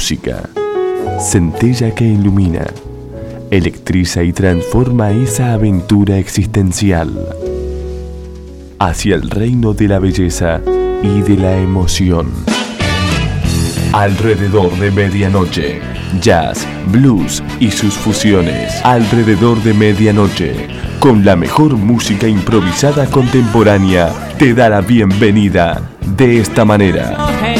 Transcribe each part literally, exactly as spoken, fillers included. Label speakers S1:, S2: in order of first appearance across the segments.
S1: música, centella que ilumina, electriza y transforma esa aventura existencial hacia el reino de la belleza y de la emoción. Alrededor de medianoche, jazz, blues y sus fusiones. Alrededor de medianoche, con la mejor música improvisada contemporánea, te da la bienvenida de esta manera.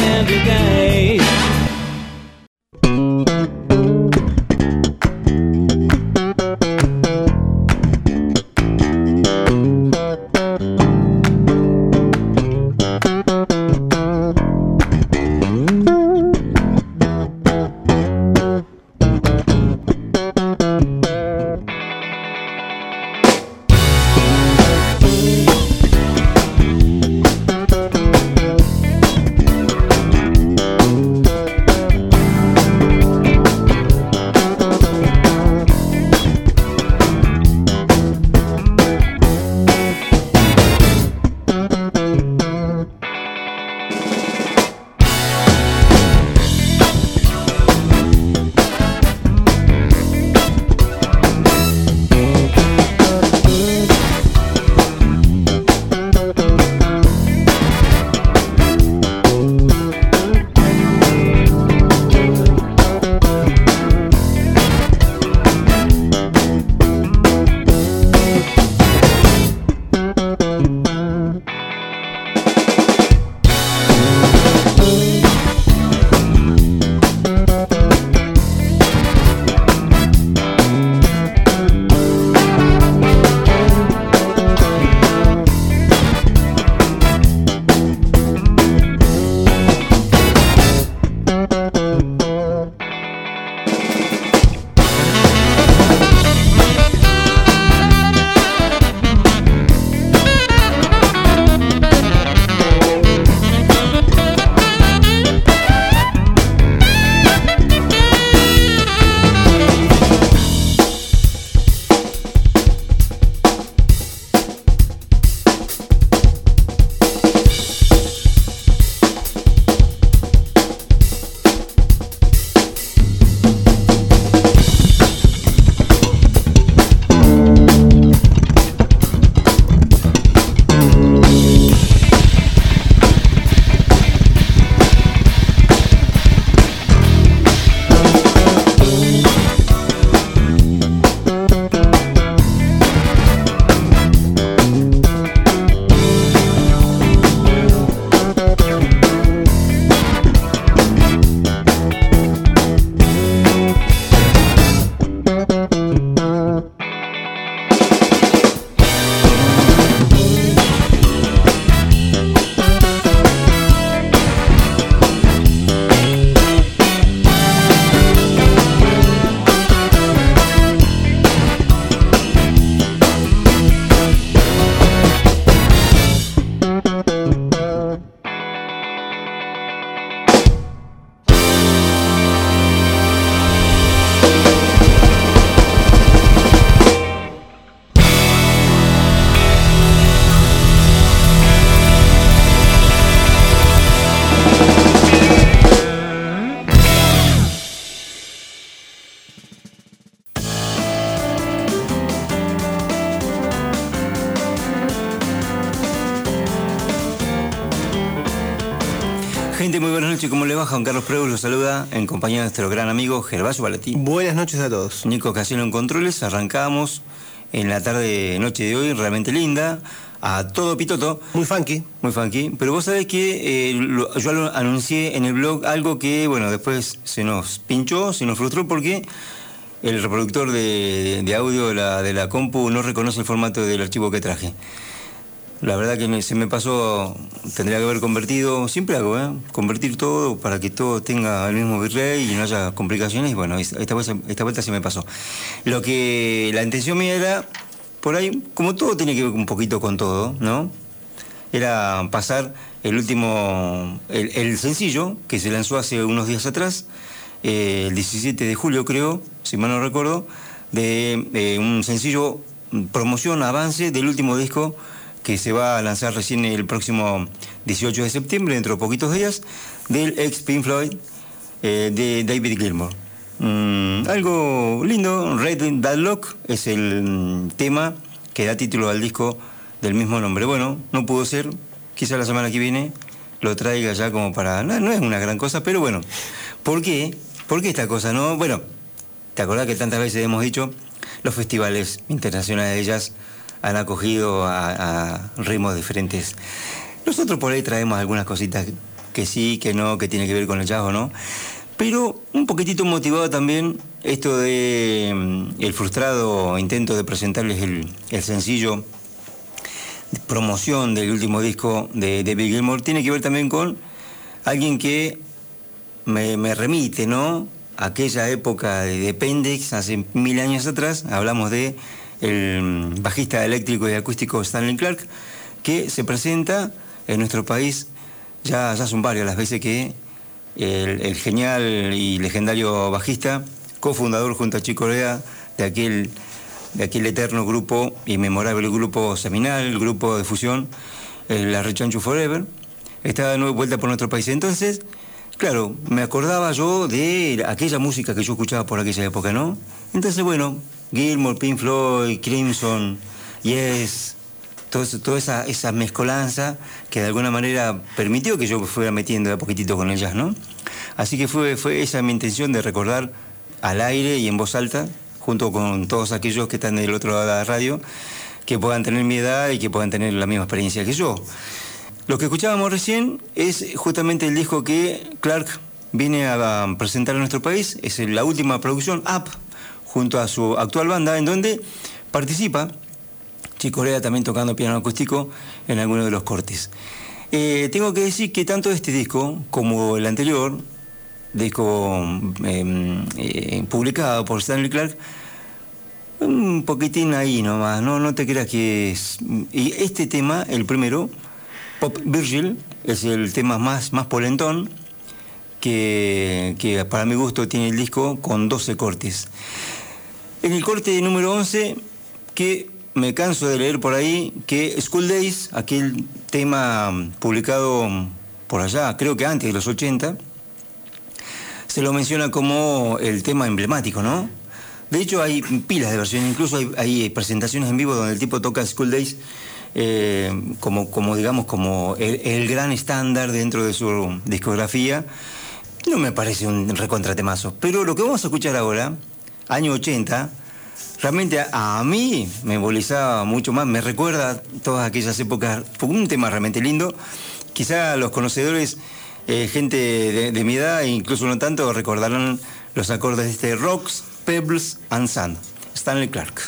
S2: Gente, muy buenas noches. ¿Cómo le va? Juan Carlos Preus los saluda en compañía de nuestro gran amigo Gervasio Baletti.
S3: Buenas noches a todos.
S2: Nico Casino en controles. Arrancamos en la tarde, noche de hoy, realmente linda, a todo pitoto.
S3: Muy funky.
S2: Muy funky. Pero vos sabés que eh, lo, yo lo anuncié en el blog algo que, bueno, después se nos pinchó, se nos frustró porque el reproductor de, de audio de la, de la compu no reconoce el formato del archivo que traje. La verdad que me, se me pasó, tendría que haber convertido, siempre hago, ¿eh? Convertir todo para que todo tenga el mismo bitrate y no haya complicaciones. Y bueno, esta vez, esta vuelta se me pasó. Lo que la intención mía era, por ahí, como todo tiene que ver un poquito con todo, ¿no? Era pasar el último, el, el sencillo que se lanzó hace unos días atrás, eh, el diecisiete de julio creo, si mal no recuerdo, de eh, un sencillo promoción, avance del último disco que se va a lanzar recién el próximo dieciocho de septiembre, dentro de poquitos días, del ex Pink Floyd, eh, de David Gilmour. Mm, algo lindo, Red Deadlock es el mm, tema que da título al disco del mismo nombre. Bueno, no pudo ser, quizá la semana que viene lo traiga ya como para... No, no es una gran cosa, pero bueno. ¿Por qué? ¿Por qué esta cosa, no? Bueno, ¿te acordás que tantas veces hemos dicho? Los festivales internacionales de jazz han acogido a, a ritmos diferentes. Nosotros por ahí traemos algunas cositas que sí, que no, que tiene que ver con el jazz o no. Pero un poquitito motivado también esto de mm, el frustrado intento de presentarles el, el sencillo de promoción del último disco de David Gilmour, tiene que ver también con alguien que me, me remite, ¿no? Aquella época de Pendex, hace mil años atrás, hablamos de el bajista eléctrico y acústico Stanley Clarke, que se presenta en nuestro país, ya, ya son varias las veces que el, el genial y legendario bajista, cofundador junto a Chick Corea de aquel, de aquel eterno grupo y memorable grupo seminal, el grupo de fusión, el La Rechanchu Forever, está de nuevo vuelta por nuestro país. Entonces, claro, me acordaba yo de aquella música que yo escuchaba por aquella época, ¿no? Entonces, bueno, Gilmour, Pink Floyd, Crimson, Yes, todo eso, toda esa, esa mezcolanza que de alguna manera permitió que yo me fuera metiendo de a poquitito con el jazz, ¿no? Así que fue, fue esa mi intención de recordar al aire y en voz alta, junto con todos aquellos que están del otro lado de la radio, que puedan tener mi edad y que puedan tener la misma experiencia que yo. Lo que escuchábamos recién es justamente el disco que Clarke viene a presentar a nuestro país, es la última producción, Up, junto a su actual banda, en donde participa Chick Corea también tocando piano acústico en algunos de los cortes. Eh, tengo que decir que tanto este disco como el anterior, disco eh, eh, publicado por Stanley Clarke, un poquitín ahí nomás, no, no te creas que es... Y este tema, el primero, Pop Virgil, es el tema más, más polentón, que, que para mi gusto tiene el disco con doce cortes. En el corte número once, que me canso de leer por ahí, que School Days, aquel tema publicado por allá, creo que antes de los ochenta, se lo menciona como el tema emblemático, ¿no? De hecho hay pilas de versiones, incluso hay, hay presentaciones en vivo donde el tipo toca School Days eh, como, como, digamos, como el, el gran estándar dentro de su discografía. No me parece un recontratemazo, pero lo que vamos a escuchar ahora, año ochenta, realmente a, a mí me embolizaba mucho más, me recuerda todas aquellas épocas, fue un tema realmente lindo. Quizá los conocedores, eh, gente de, de mi edad, e incluso no tanto, recordarán los acordes de este Rocks, Pebbles and Sand, Stanley Clarke.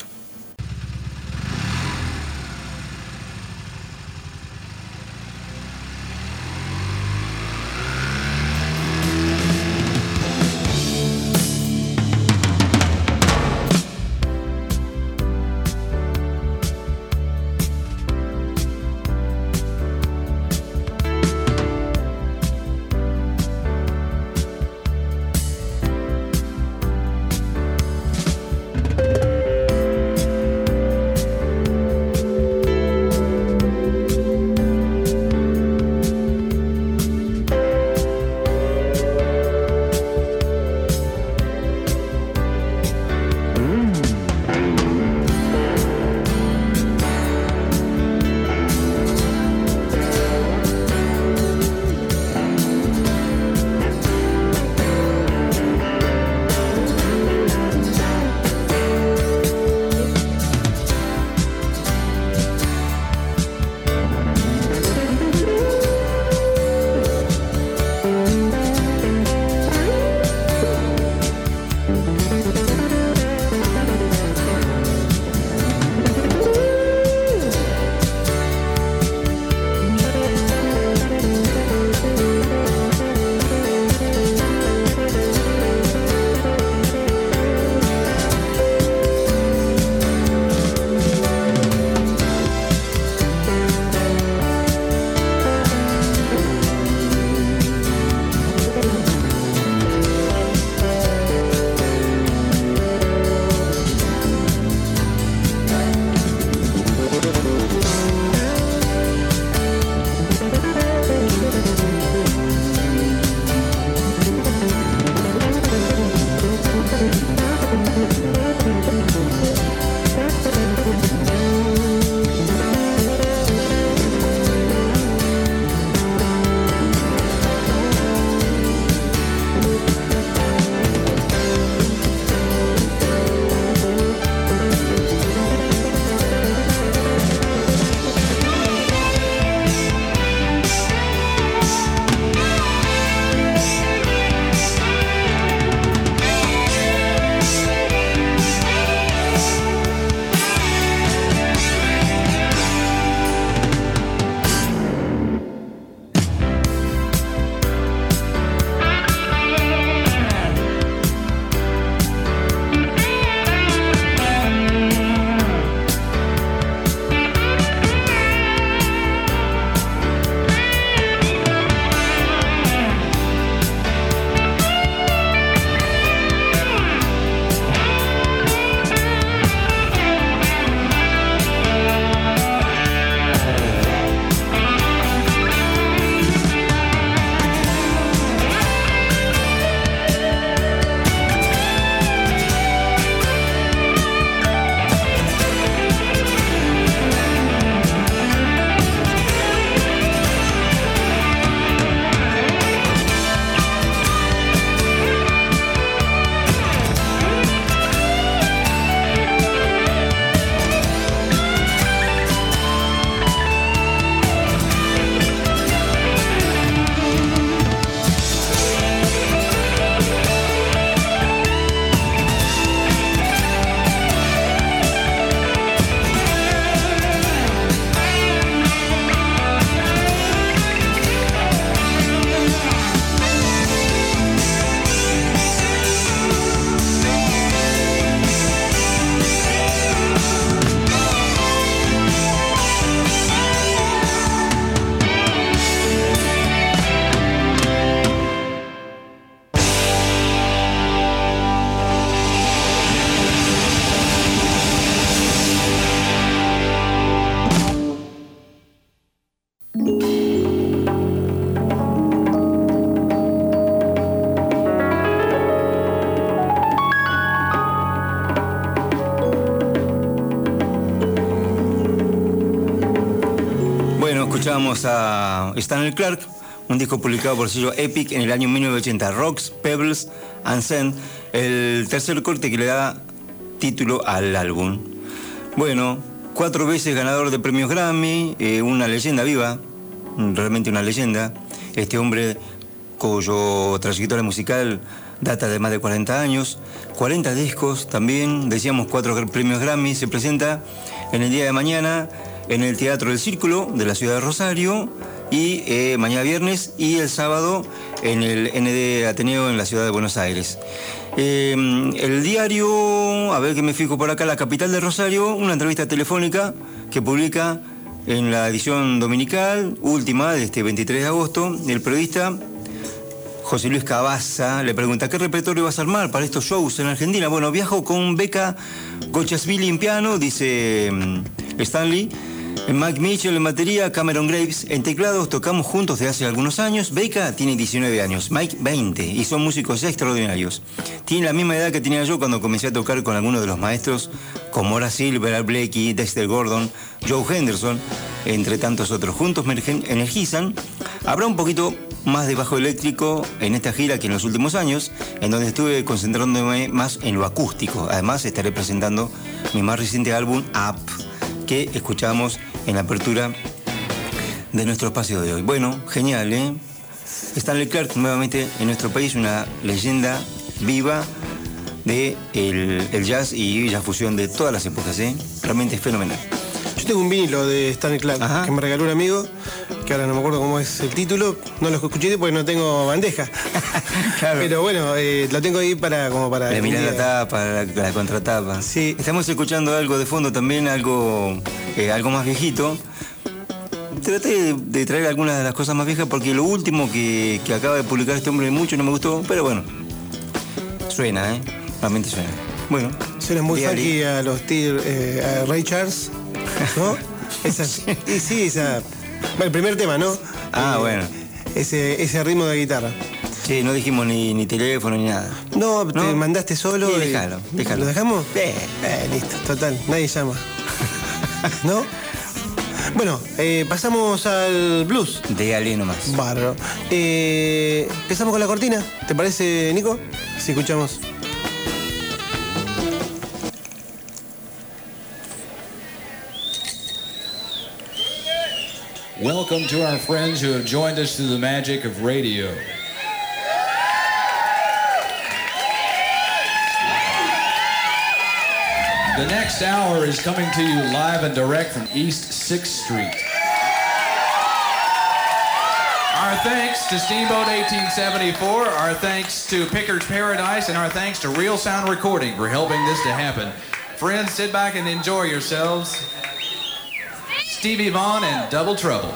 S2: escuchábamos a Stanley Clarke, un disco publicado por el sello Epic en el año mil novecientos ochenta, Rocks, Pebbles and Sand, el tercer corte que le da título al álbum. Bueno, cuatro veces ganador de premios Grammy, eh, una leyenda viva, realmente una leyenda. Este hombre cuyo trayectoria musical data de más de cuarenta años, cuarenta discos también, decíamos cuatro premios Grammy, se presenta en el día de mañana en el Teatro del Círculo de la ciudad de Rosario y eh, mañana viernes y el sábado en el N D Ateneo en la ciudad de Buenos Aires. Eh, el diario, a ver que me fijo por acá, La Capital de Rosario, una entrevista telefónica que publica en la edición dominical última de este veintitrés de agosto, el periodista José Luis Cabaza le pregunta: ¿qué repertorio vas a armar para estos shows en Argentina? Bueno, viajo con Becca Gochasvili en piano, dice Stanley, Mike Mitchell en batería, Cameron Graves en teclados, tocamos juntos desde hace algunos años. Becca tiene diecinueve años, Mike veinte, y son músicos extraordinarios. Tiene la misma edad que tenía yo cuando comencé a tocar con algunos de los maestros, como Horace Silver, Al Blakey, Dexter Gordon, Joe Henderson, entre tantos otros. Juntos me energizan. Habrá un poquito más de bajo eléctrico en esta gira que en los últimos años, en donde estuve concentrándome más en lo acústico. Además, estaré presentando mi más reciente álbum, Up, que escuchamos en la apertura de nuestro espacio de hoy. Bueno, genial, ¿eh? Stanley Clarke nuevamente en nuestro país, una leyenda viva de el, el jazz y la fusión de todas las épocas, ¿eh? Realmente es fenomenal.
S3: Yo tengo un vinilo de Stanley Clarke. Ajá. Que me regaló un amigo, que ahora no me acuerdo cómo es el título, no lo escuché porque no tengo bandeja. Claro. Pero bueno, eh, lo tengo ahí para como para...
S2: La mirar la tapa, la, la contratapa.
S3: Sí.
S2: Estamos escuchando algo de fondo también, algo, eh, algo más viejito. Traté de, de traer algunas de las cosas más viejas porque lo último que, que acaba de publicar este hombre mucho no me gustó, pero bueno, suena, ¿eh? Realmente suena. Bueno.
S3: Suena muy funky a los tigres, eh, a Ray Charles, ¿no? Esa, y sí, esa... Bueno, el primer tema, ¿no?
S2: Ah, eh, bueno.
S3: Ese, ese ritmo de guitarra.
S2: Sí, no dijimos ni, ni teléfono ni nada.
S3: No, ¿no? Te mandaste solo.
S2: Sí, déjalo, déjalo.
S3: ¿Lo dejamos? Eh, eh, listo, total, nadie llama. ¿No? Bueno, eh, pasamos al blues.
S2: Déjale nomás.
S3: Bárbaro. Eh, empezamos con la cortina, ¿te parece, Nico? Si escuchamos.
S4: Welcome to our friends who have joined us through the magic of radio. The next hour is coming to you live and direct from East sixth Street. Our thanks to Steamboat eighteen seventy-four, our thanks to Picker's Paradise, and our thanks to Real Sound Recording for helping this to happen. Friends, sit back and enjoy yourselves. Stevie Vaughan and Double Trouble.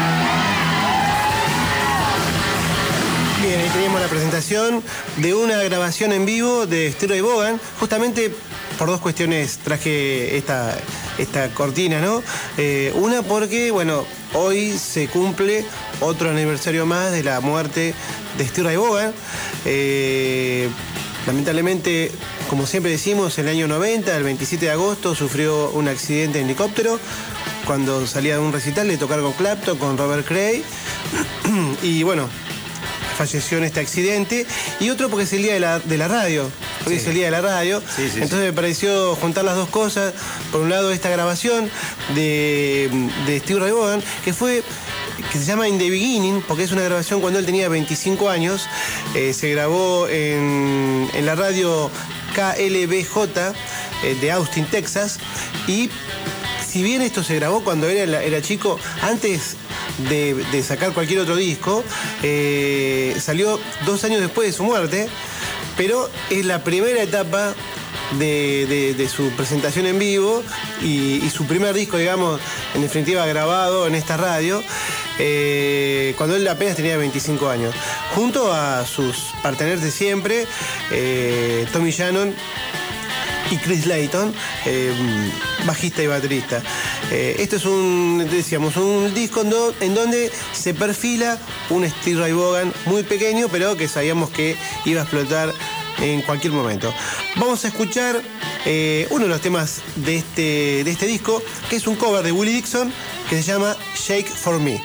S3: Bien, ahí teníamos la presentación de una grabación en vivo de Stevie Vaughan. Justamente por dos cuestiones traje esta, esta cortina, ¿no? Eh, una porque, bueno, hoy se cumple otro aniversario más de la muerte de Stevie Vaughan. Eh, lamentablemente, como siempre decimos, en el año noventa, el veintisiete de agosto, sufrió un accidente en helicóptero cuando salía de un recital de tocar con Clapton, con Robert Cray, y bueno, falleció en este accidente. Y otro porque es el día de la, de la radio, hoy sí. Es el día de la radio, sí, sí, entonces sí. Me pareció juntar las dos cosas. Por un lado, esta grabación de, de Stevie Ray Vaughan, que fue, que se llama In the Beginning, porque es una grabación cuando él tenía veinticinco años, eh, se grabó en, en la radio K L B J eh, de Austin, Texas, y si bien esto se grabó cuando era, era chico, antes de, de sacar cualquier otro disco, eh, salió dos años después de su muerte, pero es la primera etapa de, de, de su presentación en vivo y, y su primer disco, digamos, en definitiva grabado en esta radio, eh, cuando él apenas tenía veinticinco años, junto a sus parteneros de siempre, eh, Tommy Shannon y Chris Layton, eh, bajista y baterista. Eh, esto es un, decíamos, un disco en, do, en donde se perfila un Stevie Ray Vaughan muy pequeño, pero que sabíamos que iba a explotar en cualquier momento. Vamos a escuchar eh, uno de los temas de este, de este disco, que es un cover de Willie Dixon, que se llama Shake for Me.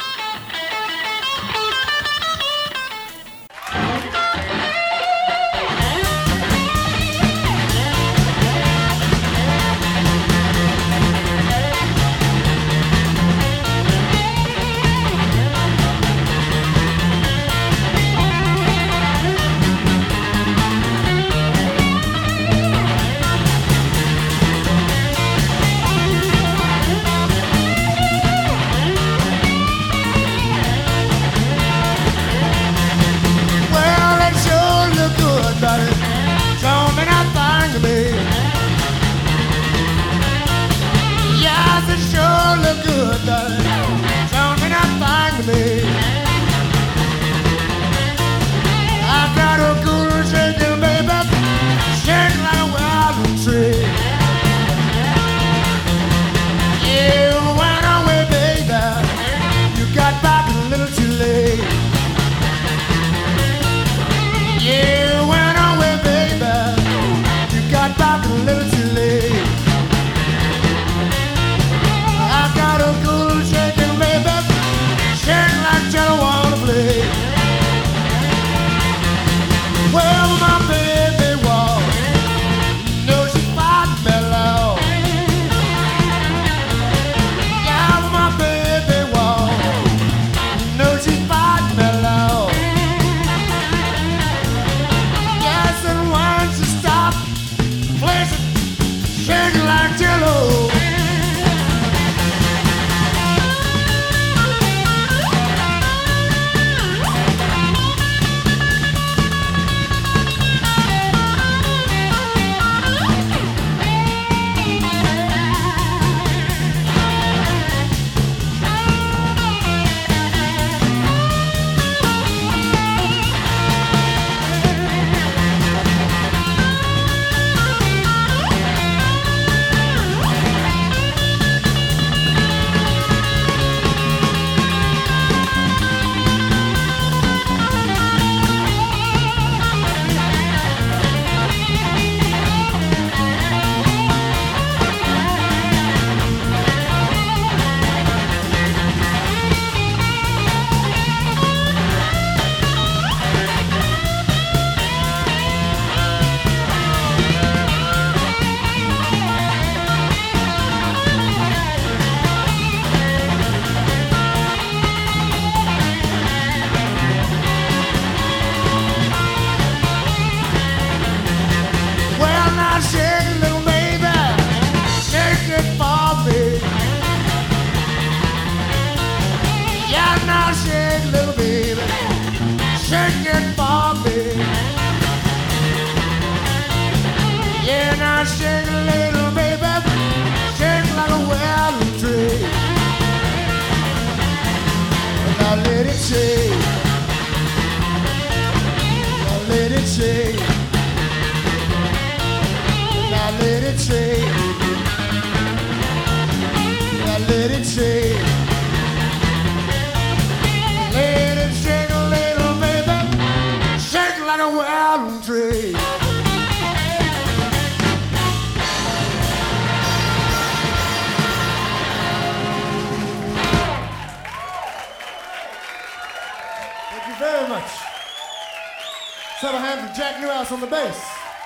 S5: On the bass,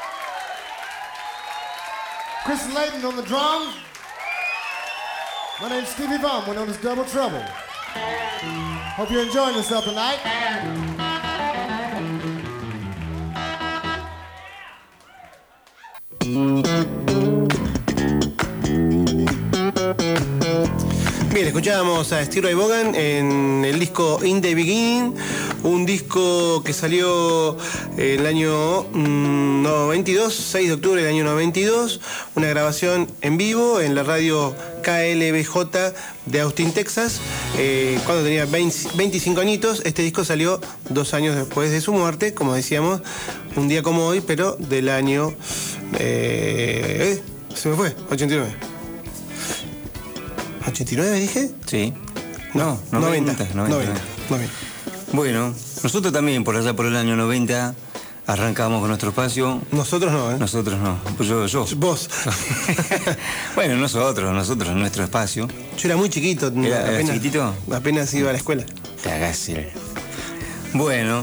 S5: Chris Layton on the drums. My name's Stevie Vaughan. We're known as Double Trouble. Hope you're enjoying yourself tonight.
S3: Bien, escuchábamos a Steve Ray Vaughan en el disco In the Beginning, un disco que salió en el año mmm, noventa y dos, seis de octubre del año noventa y dos, una grabación en vivo en la radio K L B J de Austin, Texas, eh, cuando tenía veinticinco añitos. Este disco salió dos años después de su muerte, como decíamos, un día como hoy, pero del año... Eh, eh, se me fue, ochenta y nueve. ¿ochenta y nueve dije?
S2: Sí.
S3: No,
S2: no
S3: noventa.
S2: noventa,
S3: noventa,
S2: noventa.
S3: noventa.
S2: Bueno, nosotros también por allá por el año noventa arrancamos con nuestro espacio.
S3: Nosotros no, ¿eh?
S2: Nosotros no, pues yo, yo.
S3: Vos.
S2: Bueno, nosotros, nosotros, nuestro espacio.
S3: Yo era muy chiquito.
S2: ¿Era,
S3: apenas,
S2: era chiquitito?
S3: Apenas iba a la escuela.
S2: Te hagas el... Bueno,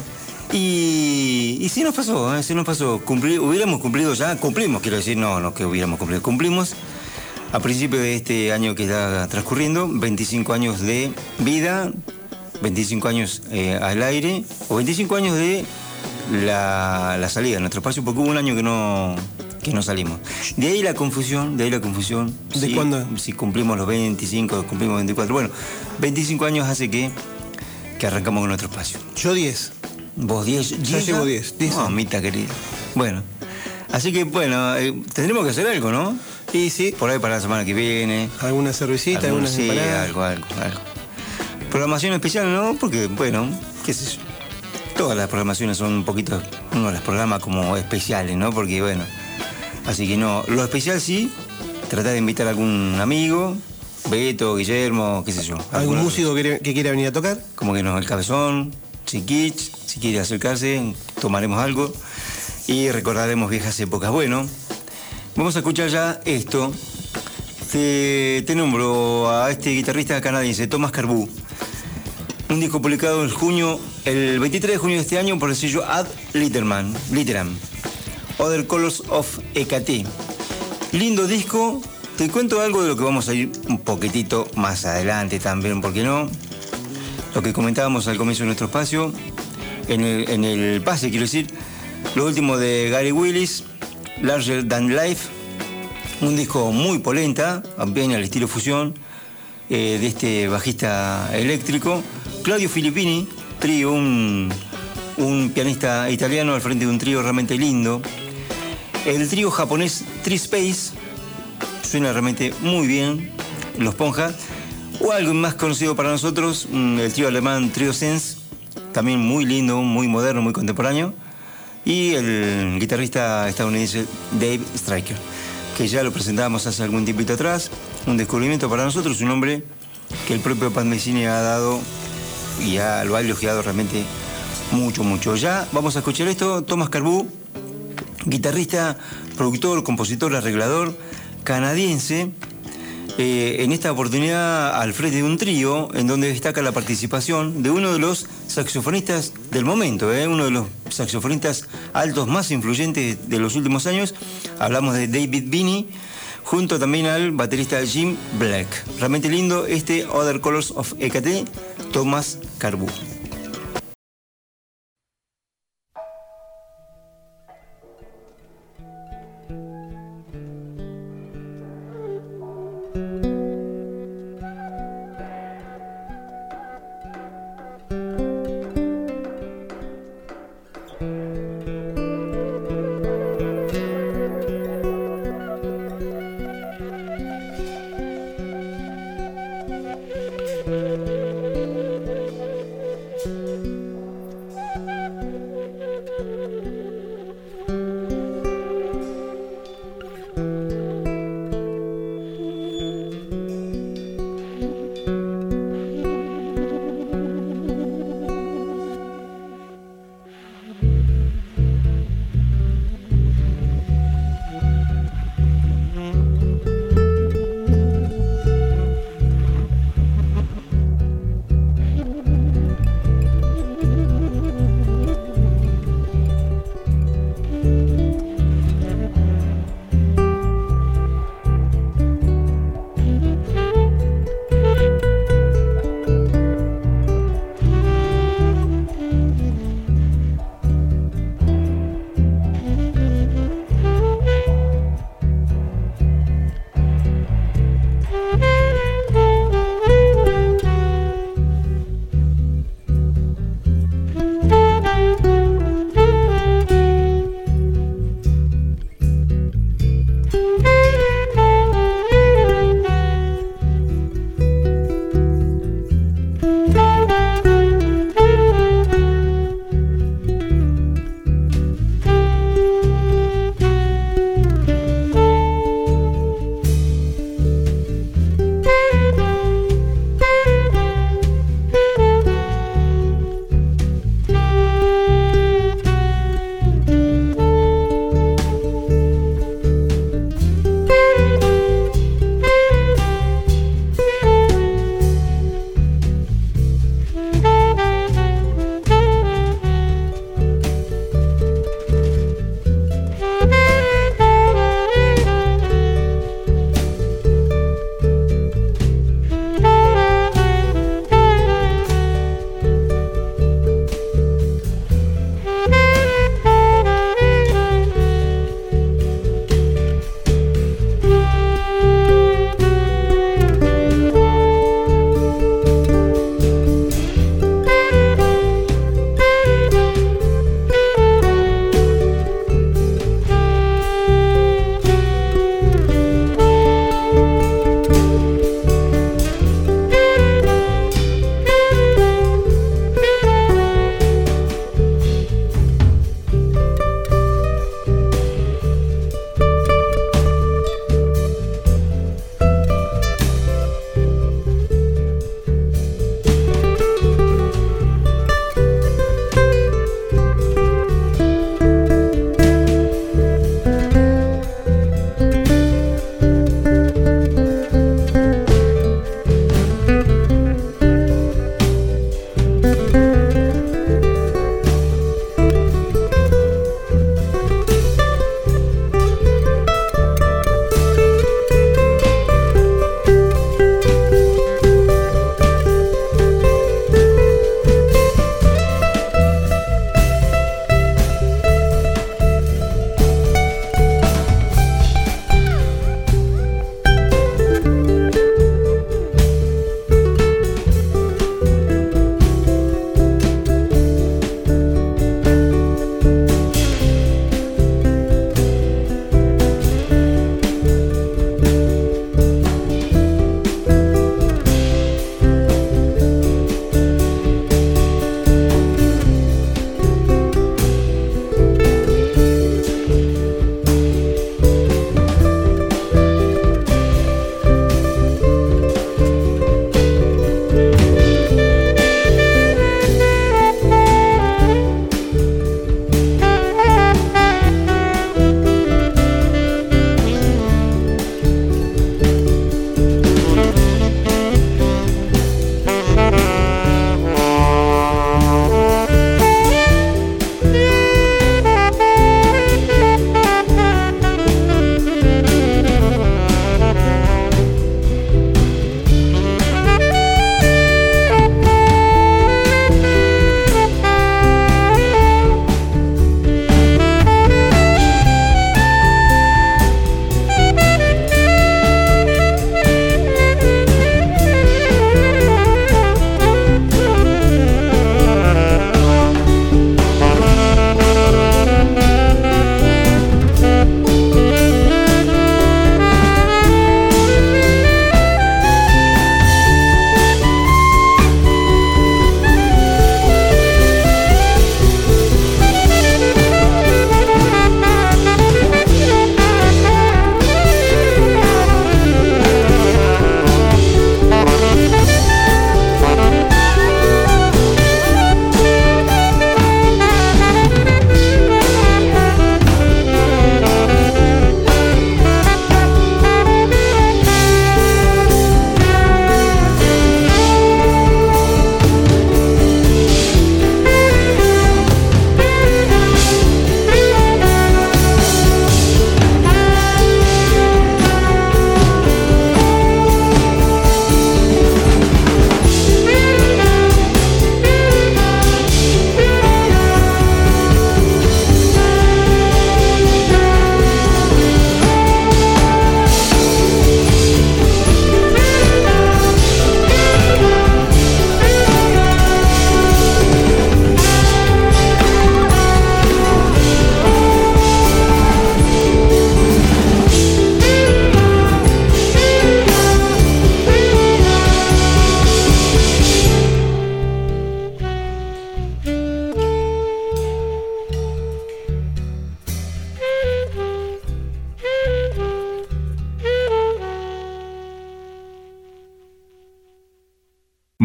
S2: y, y sí nos pasó, ¿eh? Sí nos pasó. Cumplir, hubiéramos cumplido ya, cumplimos, quiero decir, no, no que hubiéramos cumplido, cumplimos a principio de este año que está transcurriendo, veinticinco años de vida, veinticinco años eh, al aire, o veinticinco años de la, la salida de nuestro espacio, porque hubo un año que no, que no salimos. De ahí la confusión, de ahí la confusión.
S3: ¿De
S2: si,
S3: cuándo?
S2: Si cumplimos los veinticinco, cumplimos veinticuatro. Bueno, veinticinco años hace que, que arrancamos con nuestro espacio.
S3: Yo diez.
S2: ¿Vos diez?
S3: Ya llevo diez. diez.
S2: No, mitad querida. Bueno, así que bueno, eh, tendremos que hacer algo, ¿no?
S3: Y sí.
S2: Por ahí para la semana que viene.
S3: Alguna cervecita, algunas
S2: sí,
S3: empanadas.
S2: algo, algo, algo. Programación especial, ¿no? Porque, bueno, qué sé yo. Todas las programaciones son un poquito, uno las programa como especiales, ¿no? Porque, bueno, así que no. Lo especial sí, tratar de invitar a algún amigo, Beto, Guillermo, qué sé yo.
S3: ¿Algún músico que, que quiera venir a tocar?
S2: Como que no, el Cabezón, Chiquich, si quiere acercarse, tomaremos algo y recordaremos viejas épocas. Bueno, vamos a escuchar ya esto. Te, te nombro a este guitarrista canadiense, Thomas Carbu. Un disco publicado en junio, el veintitrés de junio de este año por el sello Ad Litterman, Litteram. Other Colors of Hecate. Lindo disco. Te cuento algo de lo que vamos a ir un poquitito más adelante también, ¿por qué no? Lo que comentábamos al comienzo de nuestro espacio, en el, en el pase, quiero decir, lo último de Gary Willis, Larger Than Life, un disco muy polenta, bien al estilo fusión, eh, de este bajista eléctrico, Claudio Filippini, trío, un, un pianista italiano al frente de un trío realmente lindo, el trío japonés Tree Space, suena realmente muy bien, Los Ponja, o algo más conocido para nosotros, el trío alemán Trio Sense, también muy lindo, muy moderno, muy contemporáneo, y el guitarrista estadounidense Dave Stryker, que ya lo presentábamos hace algún tiempito atrás, un descubrimiento para nosotros, un hombre que el propio Pat Metheny ha dado y ha, lo ha elogiado realmente mucho, mucho. Ya vamos a escuchar esto, Thomas Carbu, guitarrista, productor, compositor, arreglador, canadiense, eh, en esta oportunidad al frente de un trío en donde destaca la participación de uno de los saxofonistas del momento, eh, uno de los saxofonistas altos más influyentes de los últimos años. Hablamos de David Binney, junto también al baterista Jim Black. Realmente lindo este Other Colors of Hecate, Thomas Carbu.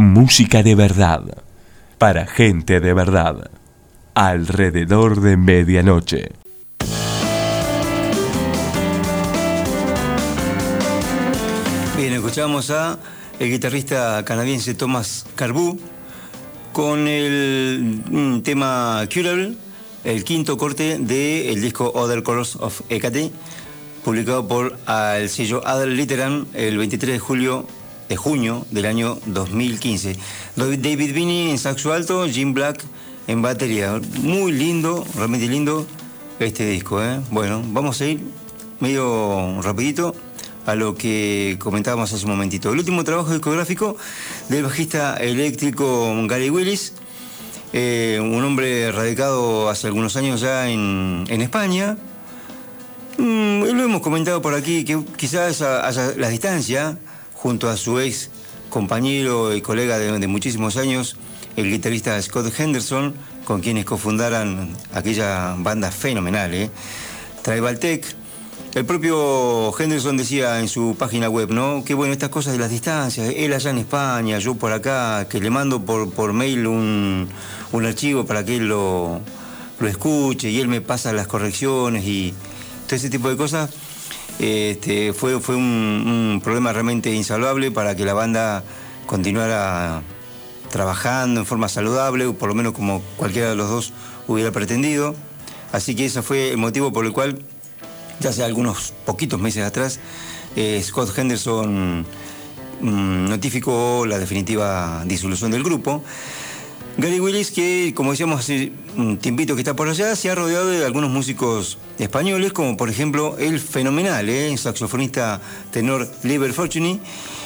S1: Música de verdad, para gente de verdad, alrededor de medianoche.
S2: Bien, escuchamos a el guitarrista canadiense Thomas Carbu con el mm, tema Curable, el quinto corte del disco Other Colors of Hecate, publicado por el sello Adler Litteran el veintitrés de julio de junio del año dos mil quince. David Binney en saxo alto, Jim Black en batería. Muy lindo, realmente lindo este disco, ¿eh? Bueno, vamos a ir medio rapidito a lo que comentábamos hace un momentito. El último trabajo discográfico del bajista eléctrico Gary Willis, eh, un hombre radicado hace algunos años ya en, en España. Mm, lo hemos comentado por aquí, que quizás haya la distancia junto a su ex compañero y colega de, de muchísimos años, el guitarrista Scott Henderson, con quienes cofundaran aquella banda fenomenal, ¿eh? Tribal Tech. El propio Henderson decía en su página web, ¿no? Que bueno, estas cosas de las distancias, él allá en España, yo por acá, que le mando por, por mail un, un archivo para que él lo, lo escuche y él me pasa las correcciones y todo ese tipo de cosas. Este, fue fue un, un problema realmente insalvable para que la banda continuara trabajando en forma saludable, o por lo menos como cualquiera de los dos hubiera pretendido. Así que ese fue el motivo por el cual, ya hace algunos poquitos meses atrás, eh, Scott Henderson mmm, notificó la definitiva disolución del grupo. Gary Willis, que como decíamos hace un tiempito que está por allá, se ha rodeado de algunos músicos españoles, como por ejemplo el fenomenal ¿eh? saxofonista tenor Liber Fortuny,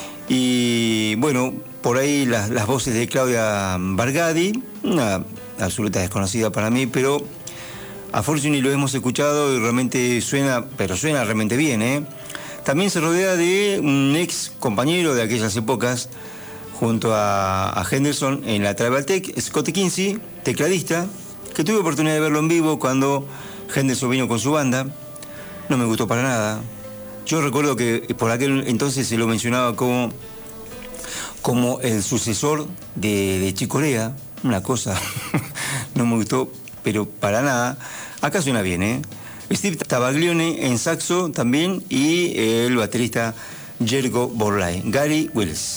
S2: y bueno, por ahí las, las voces de Claudia Bargadi, una absoluta desconocida para mí, pero a Fortuny lo hemos escuchado y realmente suena, pero suena realmente bien. ¿eh? También se rodea de un ex compañero de aquellas épocas, junto a, a Henderson en la Tribal Tech, Scott Kinsey, tecladista, que tuve oportunidad de verlo en vivo cuando Henderson vino con su banda. No me gustó para nada. Yo recuerdo que por aquel entonces se lo mencionaba como, como el sucesor de, de Chick Corea, una cosa, no me gustó, pero para nada. Acá suena bien, ¿eh? Steve Tabaglione en saxo también y el baterista Jergo Borlai. Gary Willis.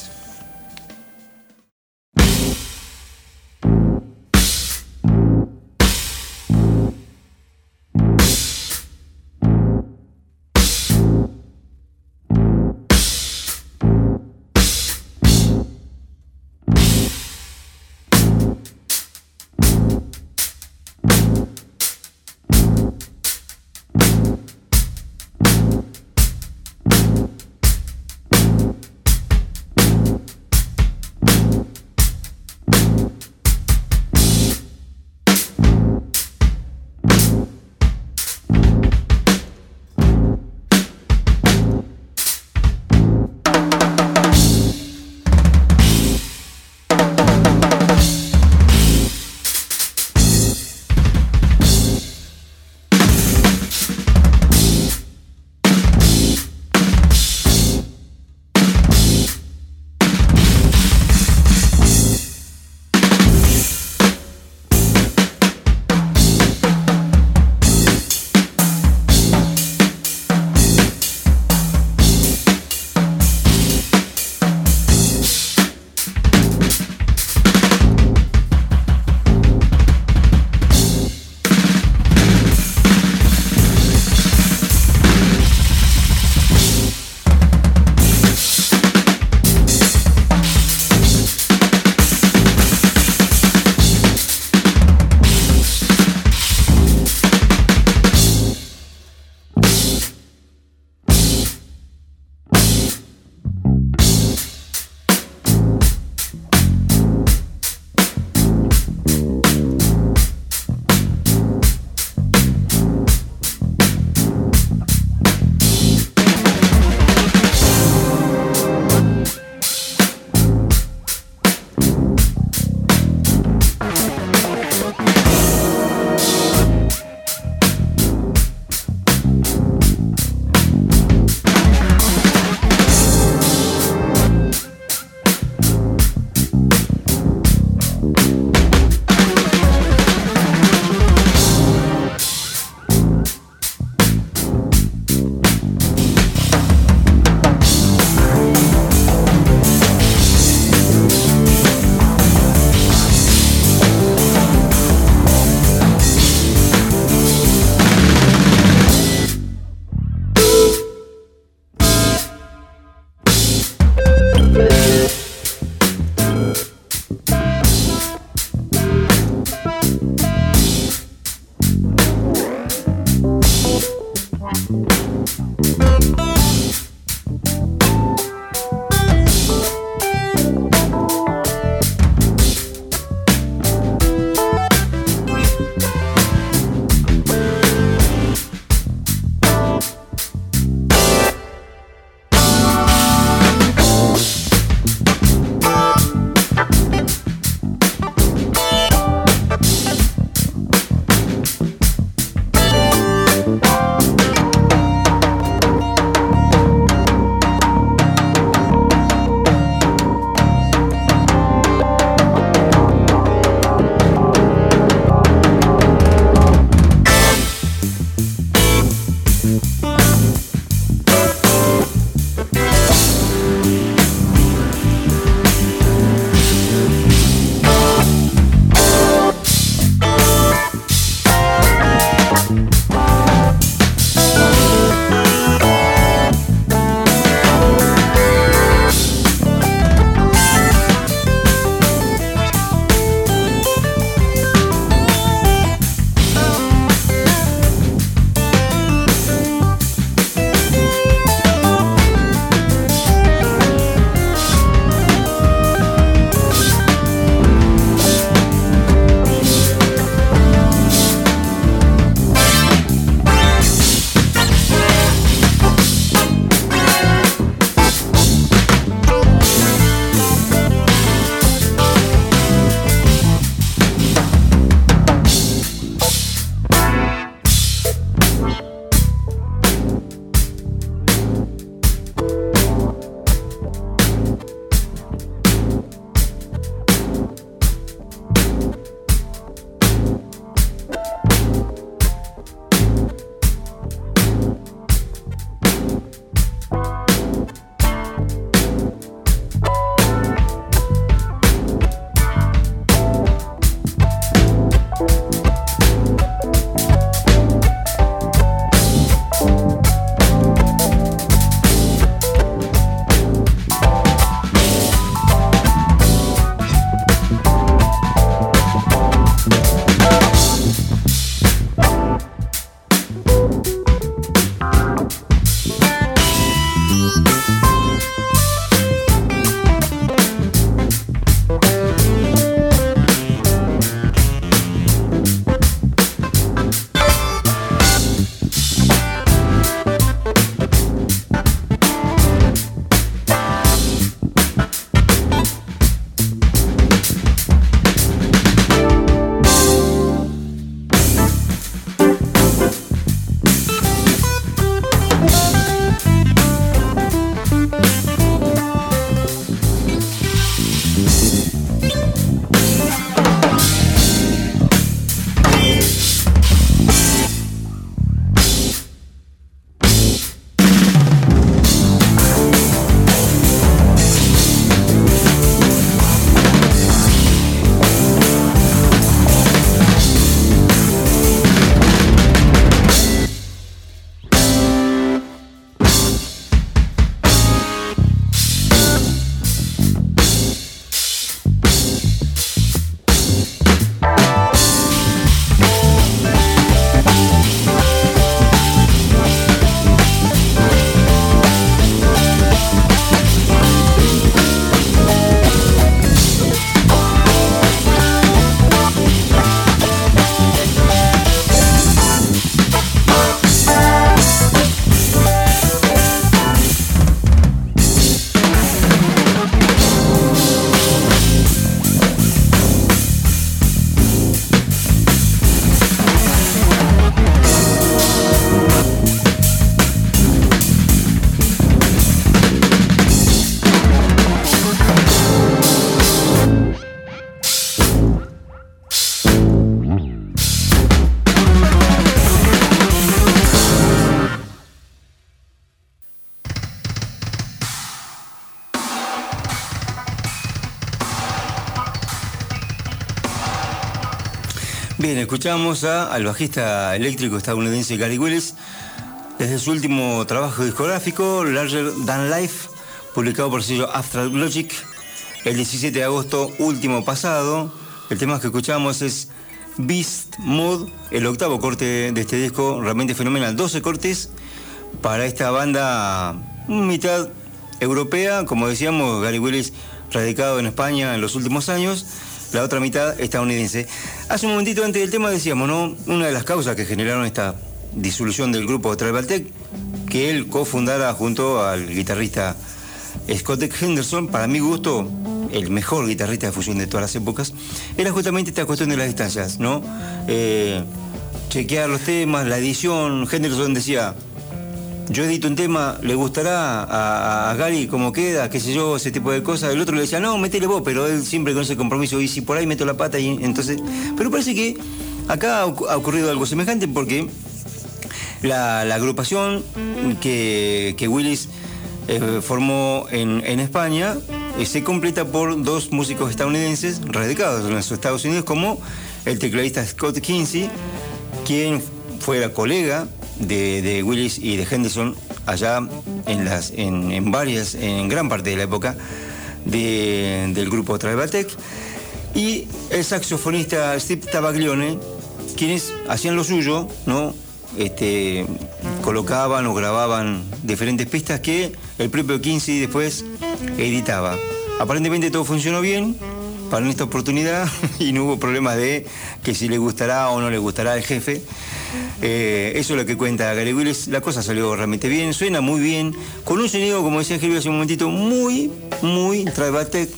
S2: Bien, escuchamos a, al bajista eléctrico estadounidense Gary Willis desde su último trabajo discográfico, Larger Than Life, publicado por el sello Astral Logic el diecisiete de agosto último pasado. El tema que escuchamos es Beast Mode, el octavo corte de este disco, realmente fenomenal. doce cortes para esta banda mitad europea, como decíamos, Gary Willis radicado en España en los últimos años, la otra mitad estadounidense. Hace un momentito antes del tema decíamos, ¿no? Una de las causas que generaron esta disolución del grupo Tribal Tech, que él cofundara junto al guitarrista Scott Henderson, para mi gusto, el mejor guitarrista de fusión de todas las épocas, era justamente esta cuestión de las distancias, ¿no? Eh, chequear los temas, la edición. Henderson decía, yo edito un tema, le gustará a, a Gary cómo queda, qué sé yo, ese tipo de cosas. El otro le decía, no, métele vos, pero él siempre con ese compromiso, y si por ahí meto la pata, y entonces... Pero parece que acá ha ocurrido algo semejante, porque la, la agrupación que, que Willis eh, formó en, en España eh, se completa por dos músicos estadounidenses radicados en los Estados Unidos, como el tecladista Scott Kinsey, quien fuera colega de, de Willis y de Henderson allá en las en, en varias en gran parte de la época de, del grupo Tribal Tech, y el saxofonista Steve Tabaglione, quienes hacían lo suyo, ¿no? Este, colocaban o grababan diferentes pistas que el propio Kinsey después editaba. Aparentemente todo funcionó bien para esta oportunidad y no hubo problemas de que si le gustará o no le gustará al jefe. Eh, eso es lo que cuenta Gary Willis. La cosa salió realmente bien, suena muy bien, con un sonido, como decía Gilberto hace un momentito, muy, muy Tribal Tech.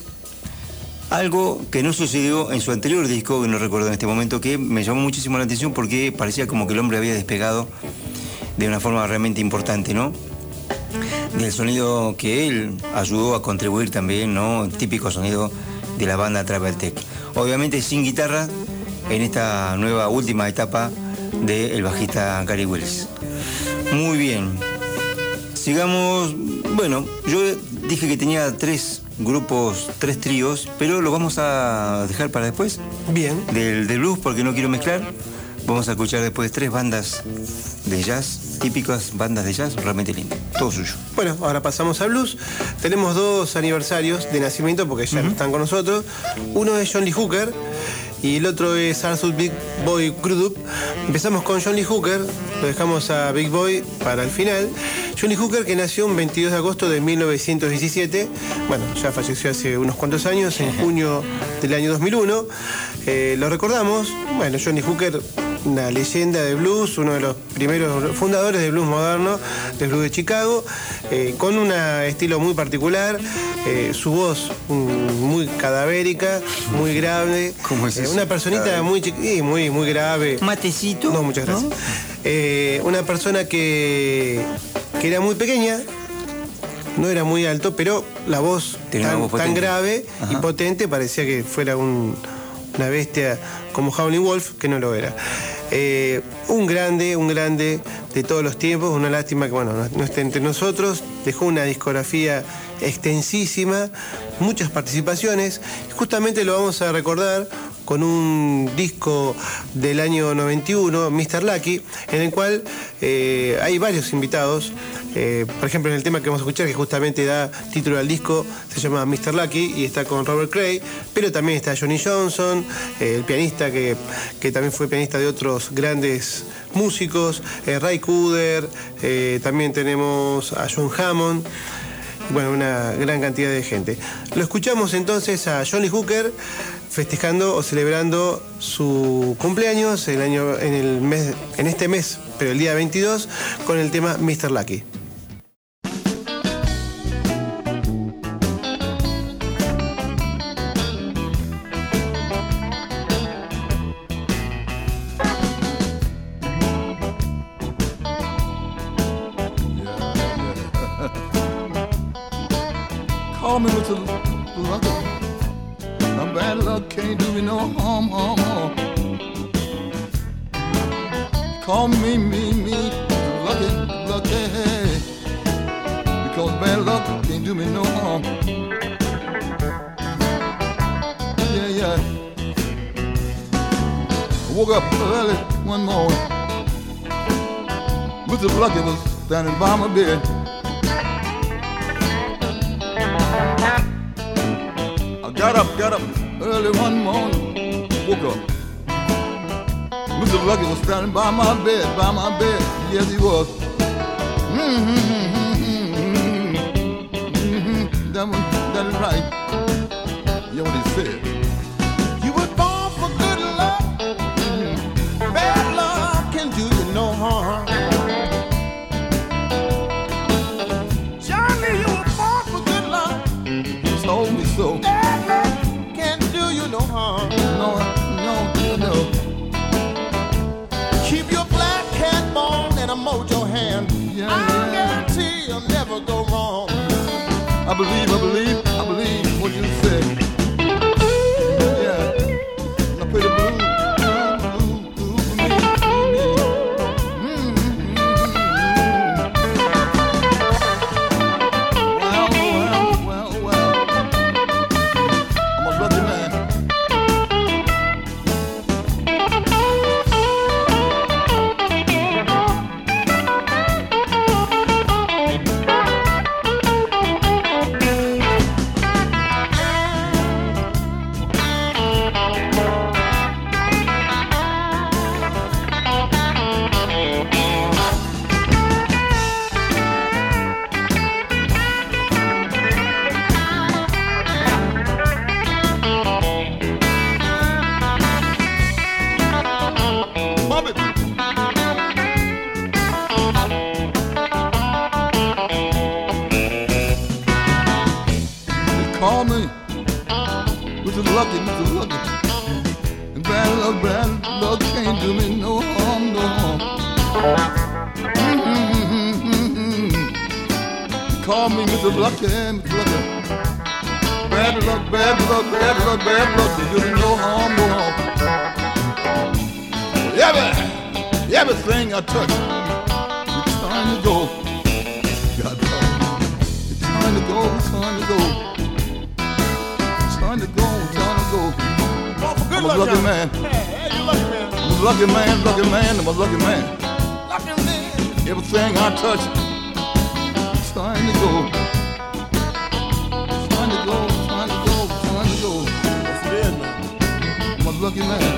S2: Algo que no sucedió en su anterior disco, que no recuerdo en este momento, que me llamó muchísimo la atención porque parecía como que el hombre había despegado de una forma realmente importante, ¿no? Del sonido que él ayudó a contribuir también, ¿no? El típico sonido de la banda Tribal Tech. Obviamente sin guitarra en esta nueva última etapa del bajista Gary Willis. Muy bien. Sigamos. Bueno, yo dije que tenía tres grupos, tres tríos, pero lo vamos a dejar para después.
S3: Bien.
S2: Del, del blues, porque no quiero mezclar. Vamos a escuchar después tres bandas de jazz, típicas bandas de jazz, realmente lindas. Todo suyo.
S3: Bueno, ahora pasamos al blues. Tenemos dos aniversarios de nacimiento, porque ya uh-huh. no están con nosotros. Uno es John Lee Hooker y el otro es Arthur Big Boy Crudup. Empezamos con John Lee Hooker, lo dejamos a Big Boy para el final. John Lee Hooker, que nació un veintidós de agosto de mil novecientos diecisiete, bueno, ya falleció hace unos cuantos años, en junio del año dos mil uno. Eh, lo recordamos, bueno, John Lee Hooker, una leyenda de blues, uno de los primeros fundadores del blues moderno, del blues de Chicago, eh, con un estilo muy particular, eh, su voz um, muy cadavérica, muy grave.
S2: ¿Cómo es eso?
S3: Eh, una personita muy, chiqui- muy, muy grave.
S2: ¿Matecito?
S3: No, muchas gracias. ¿No? Eh, una persona que, que era muy pequeña, no era muy alto, pero la voz tan, voz tan grave Ajá. y potente, parecía que fuera un, una bestia como Howlin' Wolf, que no lo era. Eh, un grande, un grande de todos los tiempos, una lástima que bueno, no, no esté entre nosotros. Dejó una discografía extensísima, muchas participaciones. Justamente lo vamos a recordar con un disco del año noventa y uno, mister Lucky, en el cual eh, hay varios invitados. Eh, por ejemplo, en el tema que vamos a escuchar, que justamente da título al disco, se llama mister Lucky y está con Robert Cray, pero también está Johnny Johnson, eh, el pianista que, que también fue pianista de otros grandes músicos, eh, Ray Cooder, eh, también tenemos a John Hammond. Bueno, una gran cantidad de gente. Lo escuchamos entonces a John Lee Hooker festejando o celebrando su cumpleaños el año, en, el mes, en este mes, pero el día veintidós, con el tema mister Lucky.
S6: Call me with the luck. My bad luck can't do me no harm, harm, harm. Call me, me, me, lucky, lucky. Because bad luck can't do me no harm. Yeah, yeah. woke up early one morning. Mister Lucky was standing by my bed. I got up, got up early one morning, woke up. Mister Lucky was standing by my bed, by my bed. Yes, he was. Mm-hmm, mm-hmm, mm-hmm. That, was, that is right. Yeah, what he said.
S7: You were born for good luck. Mm-hmm. Bad luck can do you no harm. Johnny, you were born for good luck.
S6: He told me so.
S7: Bad luck can do you no harm.
S6: No, no, no.
S7: Keep your black cat bone and a mojo hand.
S6: Yeah,
S7: I
S6: yeah.
S7: guarantee you'll never go wrong.
S6: I believe, I believe, I believe what you say. Yeah. Now play the blues, blues, blues for me, for me. Mm-hmm. Well, well, well, well. I'm a lucky man. Bobby. They call me Mister Lucky, Mister Lucky. And bad luck, bad luck can't do me no harm, no harm. Mm-hmm. They call me Mister Lucky, Mister Lucky. Bad luck, bad luck, bad luck, bad luck can't do me no harm, no harm. Every, everything I touch, it's time to go. God, it's time to go, it's time to go. It's time to go, it's time to go.
S7: Born for good
S6: I'm a
S7: luck,
S6: lucky
S7: Johnny.
S6: man.
S7: Hey, hey, you lucky man.
S6: I'm a lucky man, lucky man, I'm a lucky man.
S7: Lucky man.
S6: Everything I touch, it's time to go. It's time to go, it's time to go, it's time to go.
S7: That's it, man.
S6: I'm a lucky man.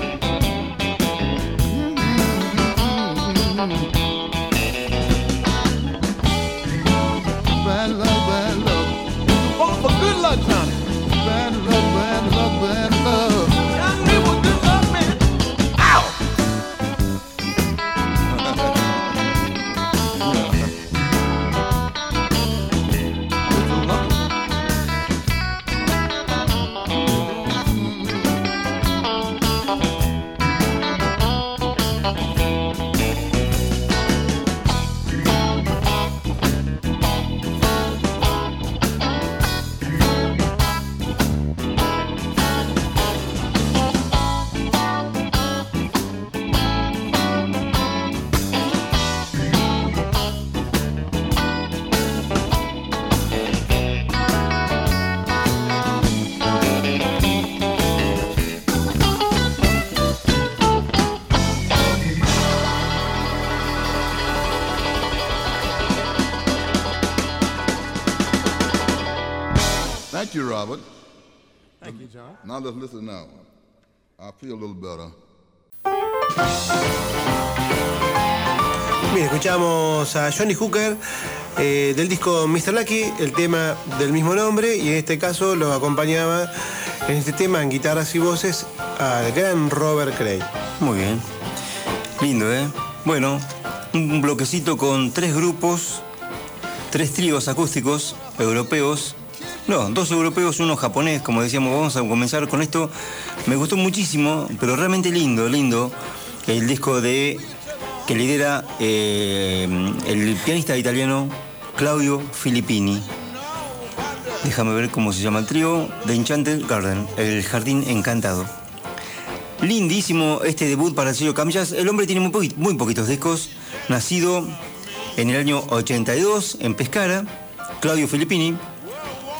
S6: Bad luck, bad luck.
S7: Born for good luck, Johnny.
S6: Bad luck, bad luck, bad luck.
S7: Johnny was good luck, man. Ow!
S6: Thank you, Robert.
S5: Thank you, John.
S6: Now let's listen now. I feel a little better.
S3: Bien, escuchamos a Johnny Hooker eh, del disco mister Lucky, el tema del mismo nombre, y en este caso lo acompañaba en este tema en guitarras y voces al gran Robert Cray.
S2: Muy bien. Lindo, ¿eh? Bueno, un bloquecito con tres grupos, tres tríos acústicos europeos. No, dos europeos, uno japonés, como decíamos, vamos a comenzar con esto. Me gustó muchísimo, pero realmente lindo, lindo, el disco de que lidera eh, el pianista italiano Claudio Filippini. Déjame ver cómo se llama el trío, The Enchanted Garden, el jardín encantado. Lindísimo este debut para el sello Cam Jazz. El hombre tiene muy, poquit, muy poquitos discos. Nacido en el año ochenta y dos en Pescara, Claudio Filippini,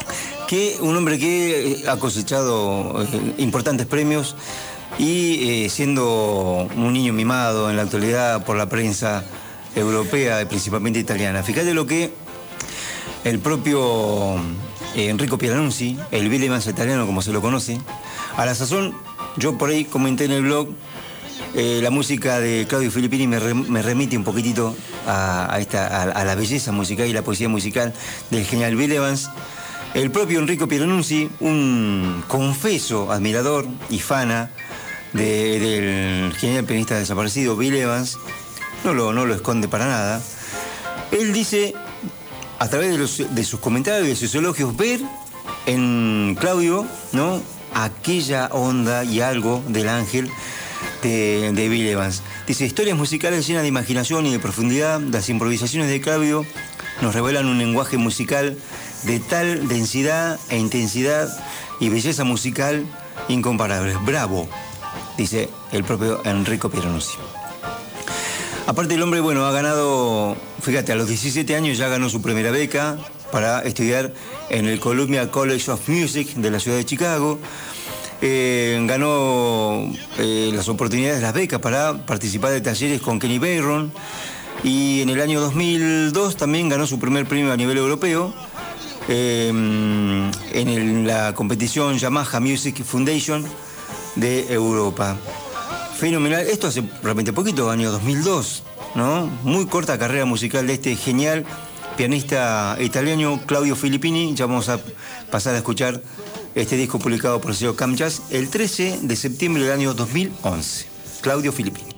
S2: que un hombre que ha cosechado eh, importantes premios y eh, siendo un niño mimado en la actualidad por la prensa europea y principalmente italiana. Fíjate lo que el propio eh, Enrico Pieranunzi, el Bill Evans italiano como se lo conoce, a la sazón, yo por ahí comenté en el blog, eh, la música de Claudio Filippini me, re, me remite un poquitito a, a, esta, a, a la belleza musical y la poesía musical del genial Bill Evans. El propio Enrico Pieranunzi, un confeso admirador y fana de, del genial pianista desaparecido Bill Evans, no lo, no lo esconde para nada. Él dice, a través de, los, de sus comentarios y de sus elogios, ver en Claudio, ¿no?, aquella onda y algo del ángel de, de Bill Evans. Dice, historias musicales llenas de imaginación y de profundidad, las improvisaciones de Claudio nos revelan un lenguaje musical de tal densidad e intensidad y belleza musical incomparables. Bravo, dice el propio Enrico Pieranunzi. Aparte el hombre, bueno, ha ganado, fíjate, a los diecisiete años ya ganó su primera beca para estudiar en el Columbia College of Music de la ciudad de Chicago. Eh, ganó eh, las oportunidades, las becas para participar de talleres con Kenny Barron. Y en el año dos mil dos también ganó su primer premio a nivel europeo eh, en el, la competición Yamaha Music Foundation de Europa. Fenomenal. Esto hace realmente poquito, año dos mil dos, ¿no? Muy corta carrera musical de este genial pianista italiano Claudio Filippini. Ya vamos a pasar a escuchar este disco publicado por el sello Cam Jazz el trece de septiembre del año dos mil once. Claudio Filippini.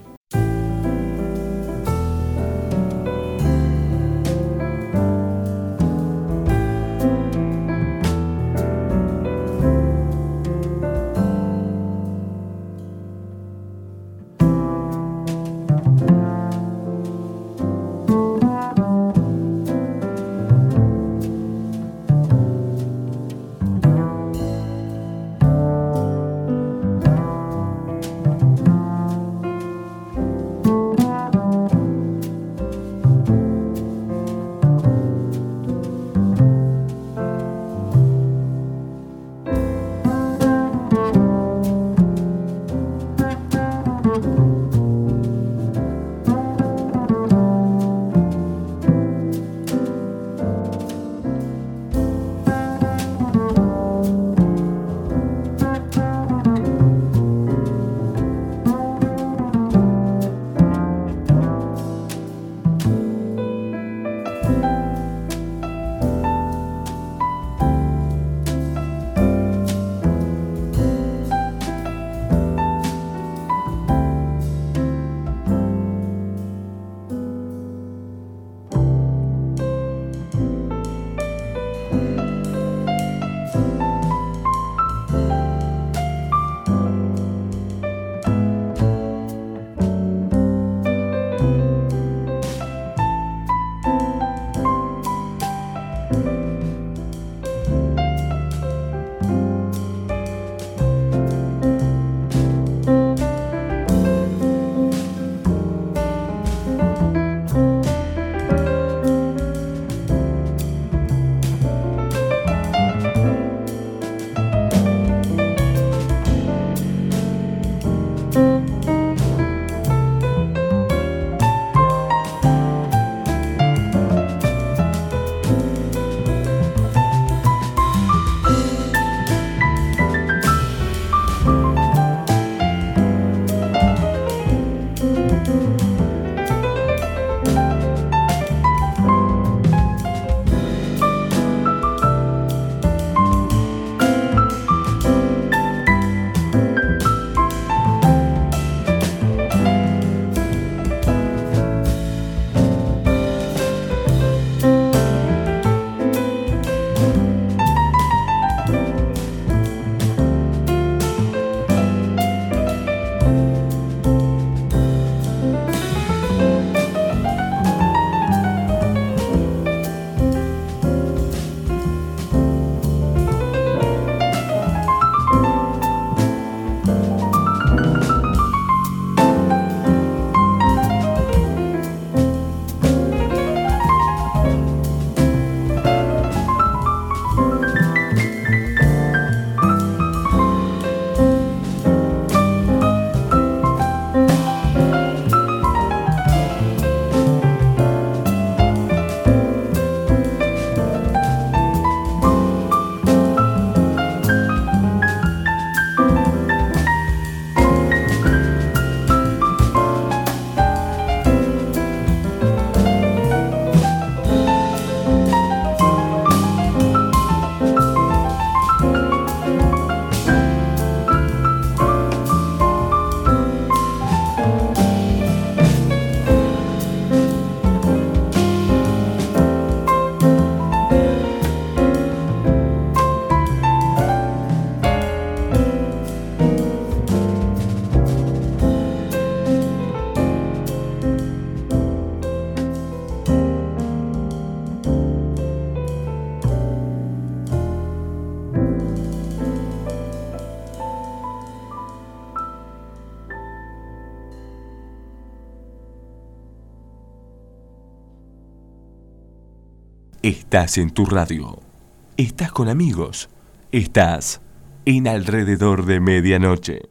S1: Estás en tu radio. Estás con amigos. Estás en Alrededor de Medianoche.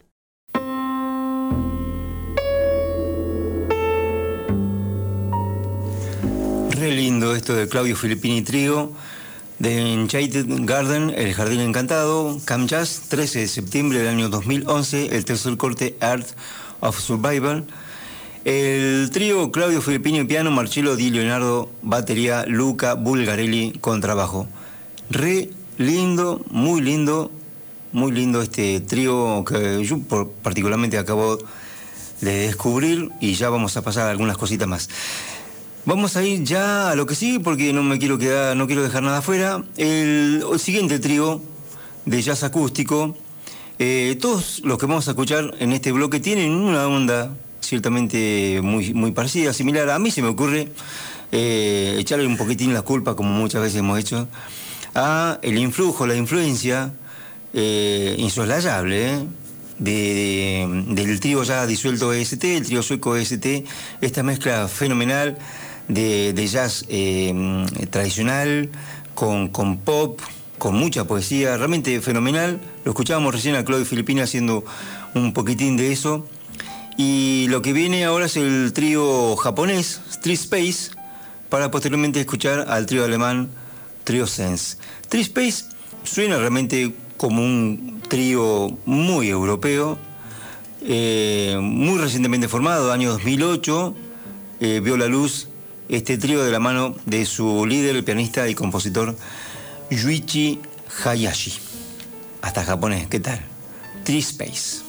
S2: Re lindo esto de Claudio Filippini Trio, de Enchanted Garden, El Jardín Encantado, Cam Jazz, trece de septiembre del año dos mil once, el tercer corte Art of Survival. El trío Claudio Filippini piano, Marcello Di Leonardo batería, Luca Bulgarelli contrabajo. Re lindo, muy lindo, muy lindo este trío que yo particularmente acabo de descubrir, y ya vamos a pasar a algunas cositas más. Vamos a ir ya a lo que sigue porque no me quiero quedar, no quiero dejar nada afuera. El, el siguiente trío de jazz acústico, eh, todos los que vamos a escuchar en este bloque tienen una onda ciertamente muy, muy parecida, similar. A mí se me ocurre eh, echarle un poquitín la culpa, como muchas veces hemos hecho, a el influjo, la influencia eh, insoslayable eh, de, de, del trío ya disuelto E S T, el trío sueco E S T, esta mezcla fenomenal de, de jazz eh, tradicional con, con pop, con mucha poesía, realmente fenomenal. Lo escuchábamos recién a Claudio Filippini haciendo un poquitín de eso. Y lo que viene ahora es el trío japonés, Street Space, para posteriormente escuchar al trío alemán, Trio Sense. Street Space suena realmente como un trío muy europeo, eh, muy recientemente formado, año dos mil ocho, eh, vio la luz este trío de la mano de su líder, el pianista y compositor Yuichi Hayashi. Hasta japonés, ¿qué tal? Street Space.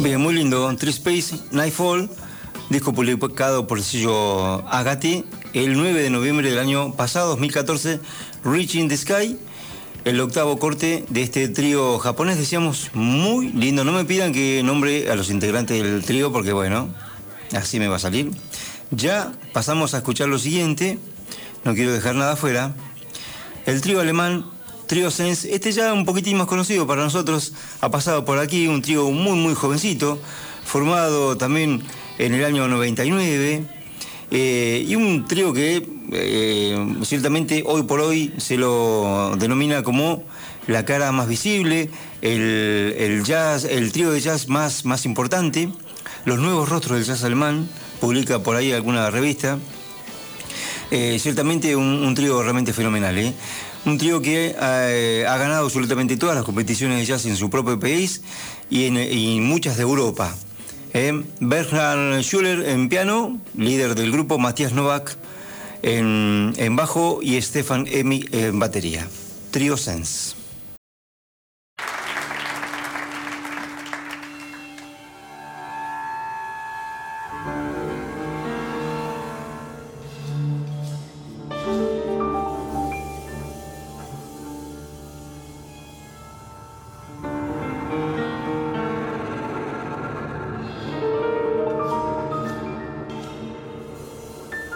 S2: Bien, muy lindo. Three Space, Nightfall, disco publicado por el sello Agate el nueve de noviembre del año pasado, dos mil catorce, Reaching the Sky, el octavo corte de este trío japonés, decíamos, muy lindo. No me pidan que nombre a los integrantes del trío porque, bueno, así me va a salir. Ya pasamos a escuchar lo siguiente, no quiero dejar nada afuera. El trío alemán Trio Sense, este ya un poquitín más conocido para nosotros, ha pasado por aquí, un trío muy muy jovencito, formado también en el año noventa y nueve, eh, y un trío que eh, ciertamente hoy por hoy se lo denomina como la cara más visible, el, el jazz, el trío de jazz más, más importante, los nuevos rostros del jazz alemán, publica por ahí alguna revista. Eh, ciertamente un, un trío realmente fenomenal, ¿eh? Un trío que eh, ha ganado absolutamente todas las competiciones de jazz en su propio país y en y muchas de Europa. Eh, Bernhard Schuller en piano, líder del grupo, Matías Novak en, en bajo y Stefan Emi en batería. Trio Sense.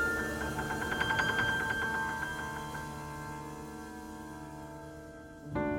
S7: Thank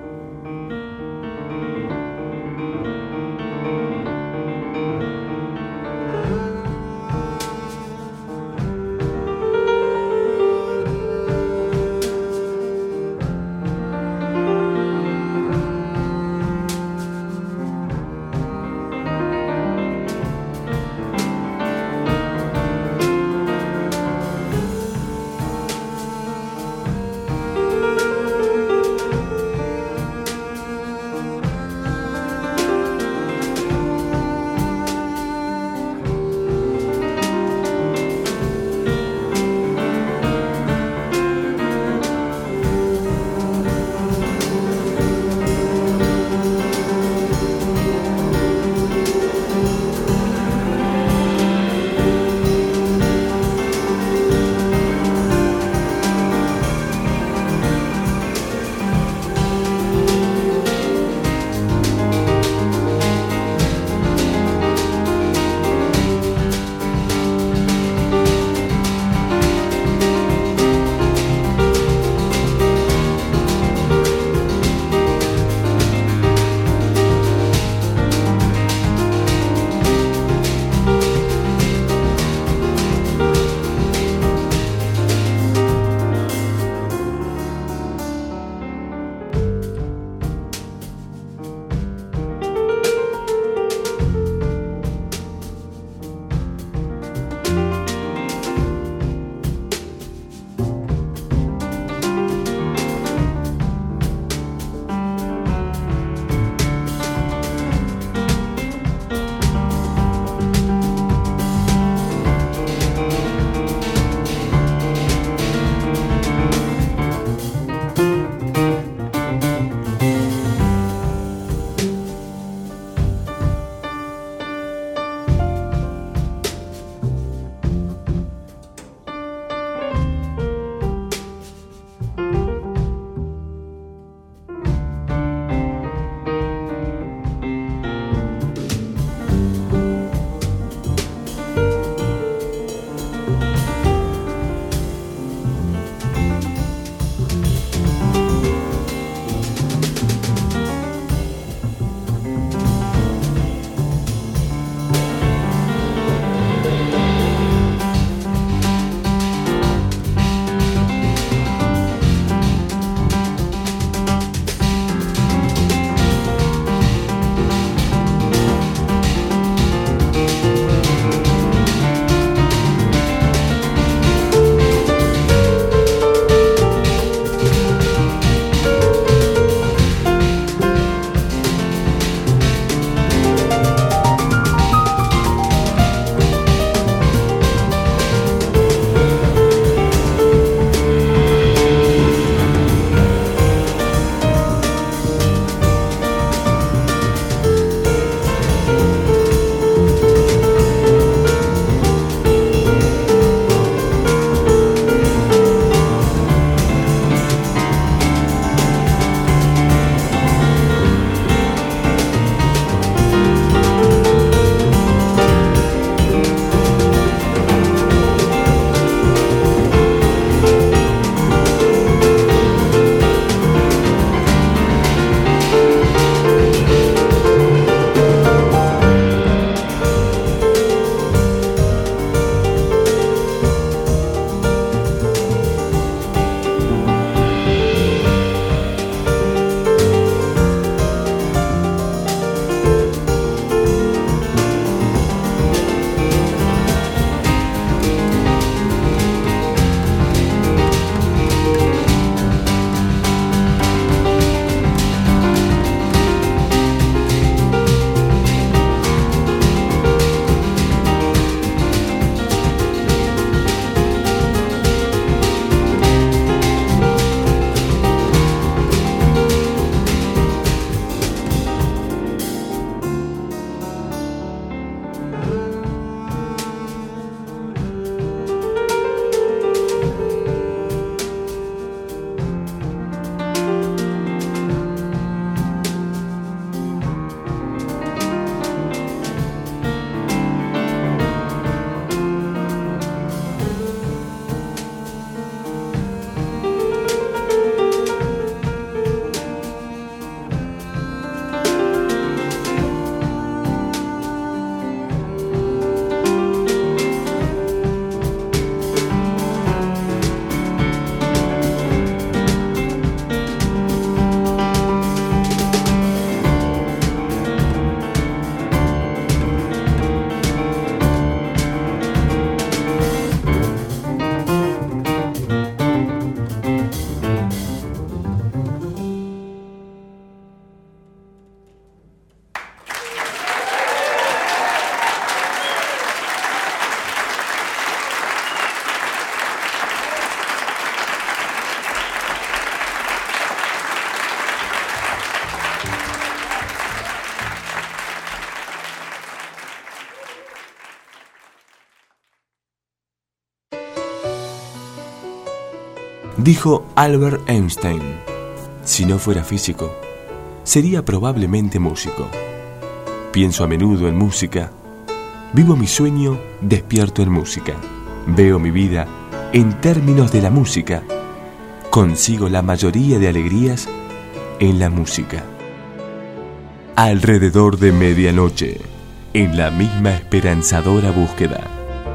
S1: Dijo Albert Einstein: si no fuera físico, sería probablemente músico. Pienso a menudo en música. Vivo mi sueño despierto en música. Veo mi vida en términos de la música. Consigo la mayoría de alegrías en la música. Alrededor de medianoche, en la misma esperanzadora búsqueda.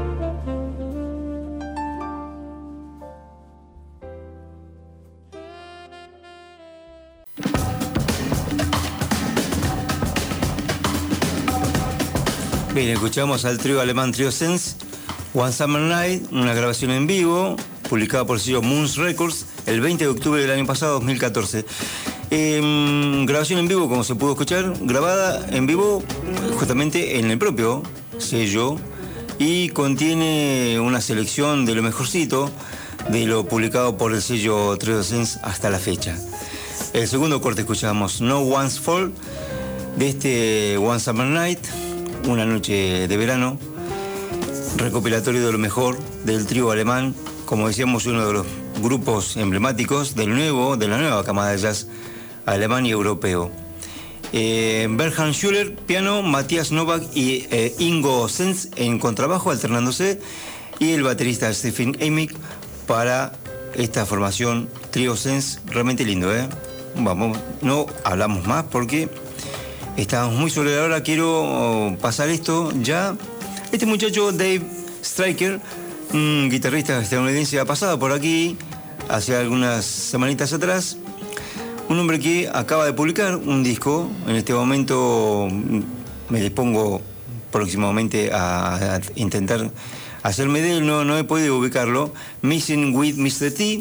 S2: Bien, escuchamos al trío alemán Trio Sense, One Summer Night, una grabación en vivo, publicada por el sello Moons Records el veinte de octubre del año pasado, dos mil catorce. Eh, grabación en vivo, como se pudo escuchar, grabada en vivo justamente en el propio sello y contiene una selección de lo mejorcito de lo publicado por el sello Trio Sense hasta la fecha. El segundo corte escuchamos No One's Fault de este One Summer Night, una noche de verano, recopilatorio de lo mejor del trío alemán, como decíamos, uno de los grupos emblemáticos del nuevo, de la nueva camada de jazz alemán y europeo. Eh, Bernhard Schuller, piano, Matthias Novak y eh, Ingo Sense en contrabajo alternándose, y el baterista Stephen Amick para esta formación Trio Sense. Realmente lindo, ¿eh? Vamos, no hablamos más porque estamos muy sobre la hora. Quiero pasar esto ya. Este muchacho, Dave Stryker, un guitarrista estadounidense, ha pasado por aquí hace algunas semanitas atrás. Un hombre que acaba de publicar un disco. En este momento me dispongo próximamente a, a intentar hacerme de él. No, no he podido ubicarlo. Missing with mister T.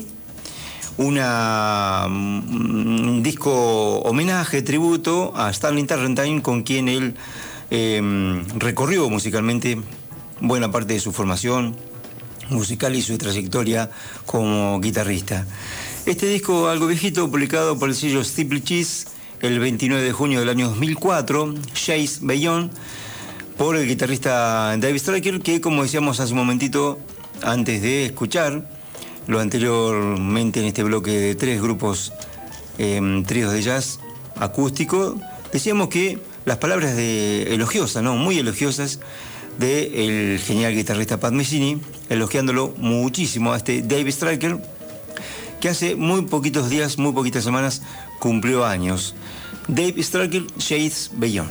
S2: Una, un disco homenaje, tributo a Stanley Turrentine, con quien él eh, recorrió musicalmente buena parte de su formación musical y su trayectoria como guitarrista. Este disco, algo viejito, publicado por el sello Steeplechase el veintinueve de junio del año dos mil cuatro, Chase Beyond, por el guitarrista Dave Stryker, que, como decíamos hace un momentito, antes de escuchar lo anteriormente en este bloque de tres grupos, eh, tríos de jazz acústico, decíamos que las palabras de elogiosas, ¿no? Muy elogiosas, del genial guitarrista Pat Metheny, elogiándolo muchísimo a este Dave Stryker, que hace muy poquitos días, muy poquitas semanas, cumplió años. Dave Stryker, Shades Beyond.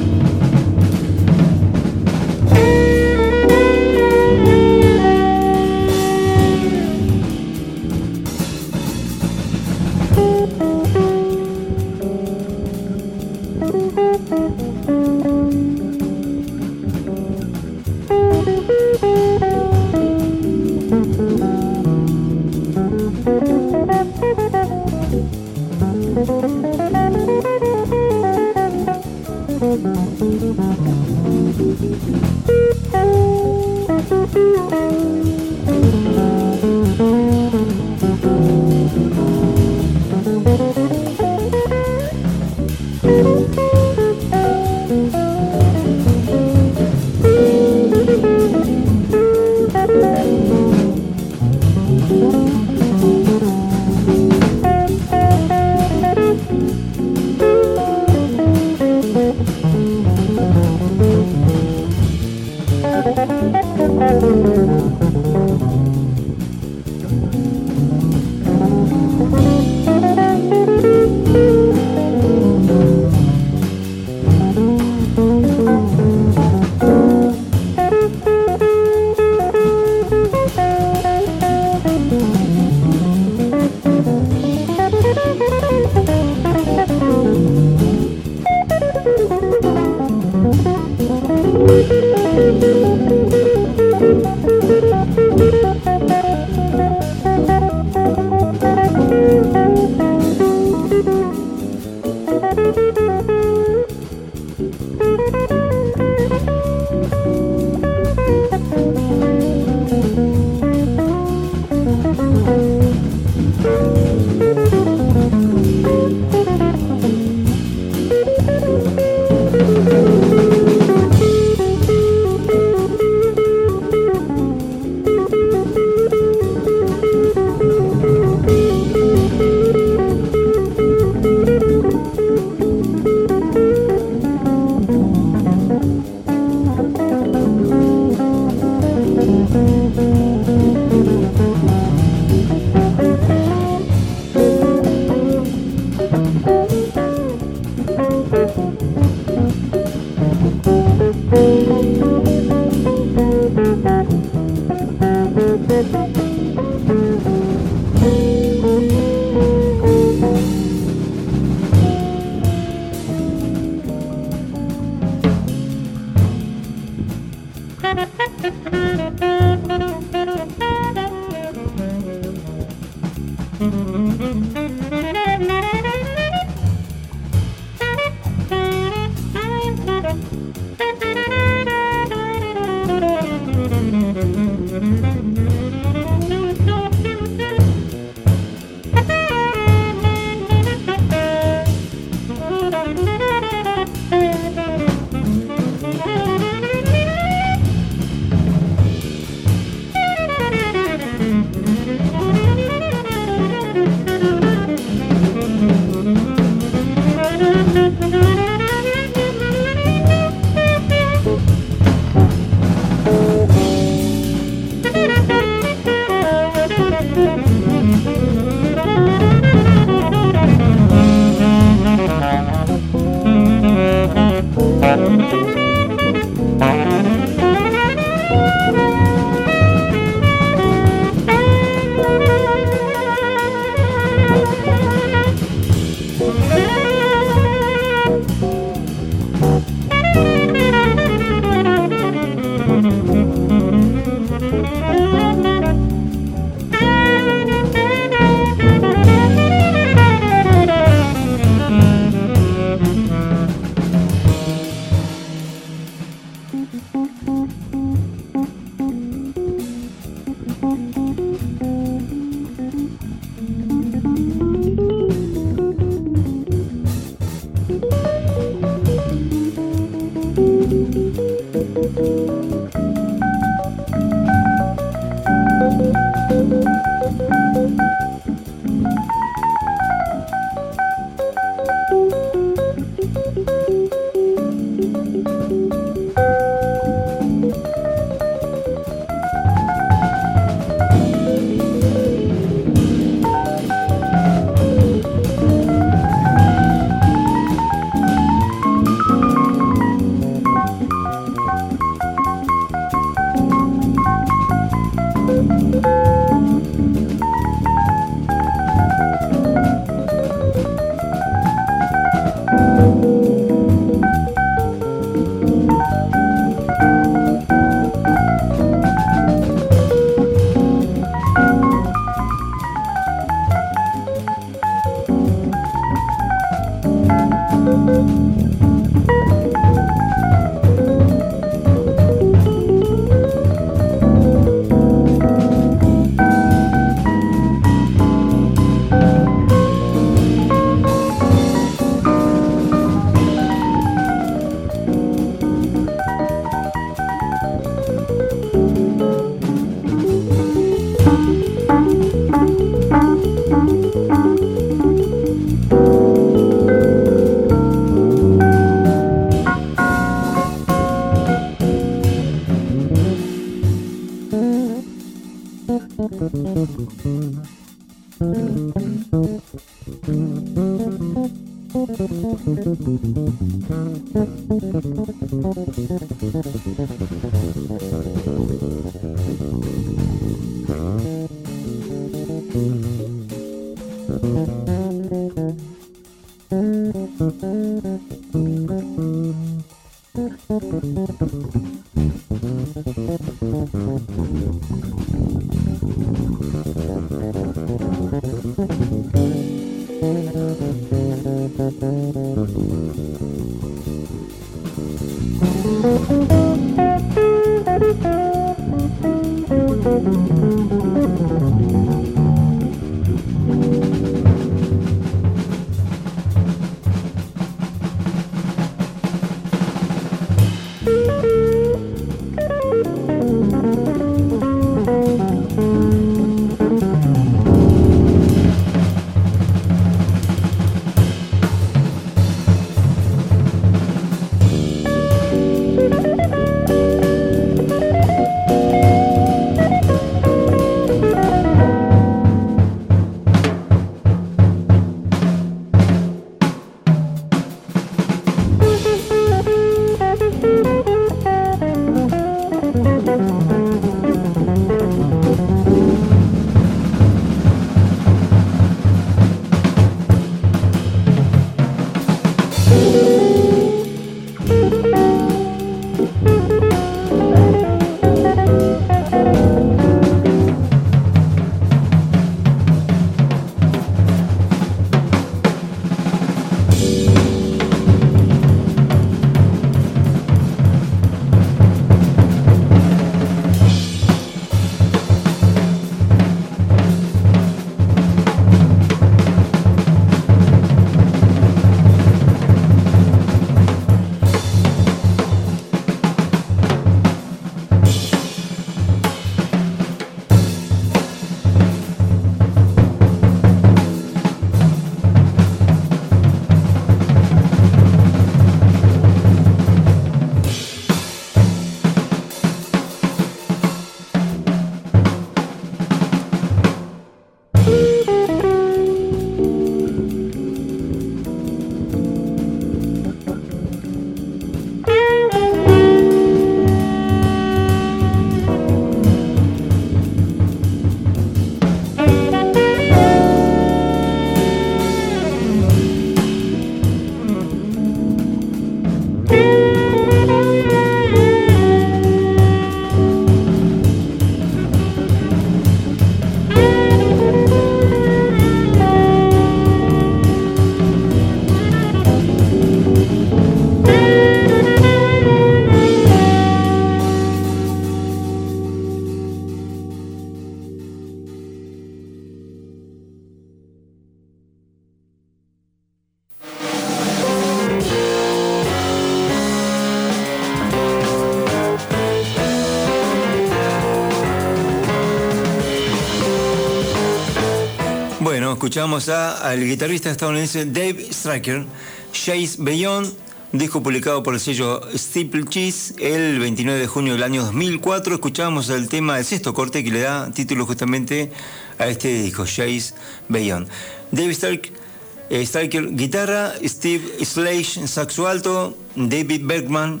S2: Escuchamos a, al guitarrista estadounidense Dave Stryker, Chase Beyond, disco publicado por el sello Steeplechase el veintinueve de junio del año dos mil cuatro. Escuchamos el tema del sexto corte que le da título justamente a este disco, Chase Beyond. Dave Stryker, eh, Stryker guitarra, Steve Slash saxo alto, David Bergman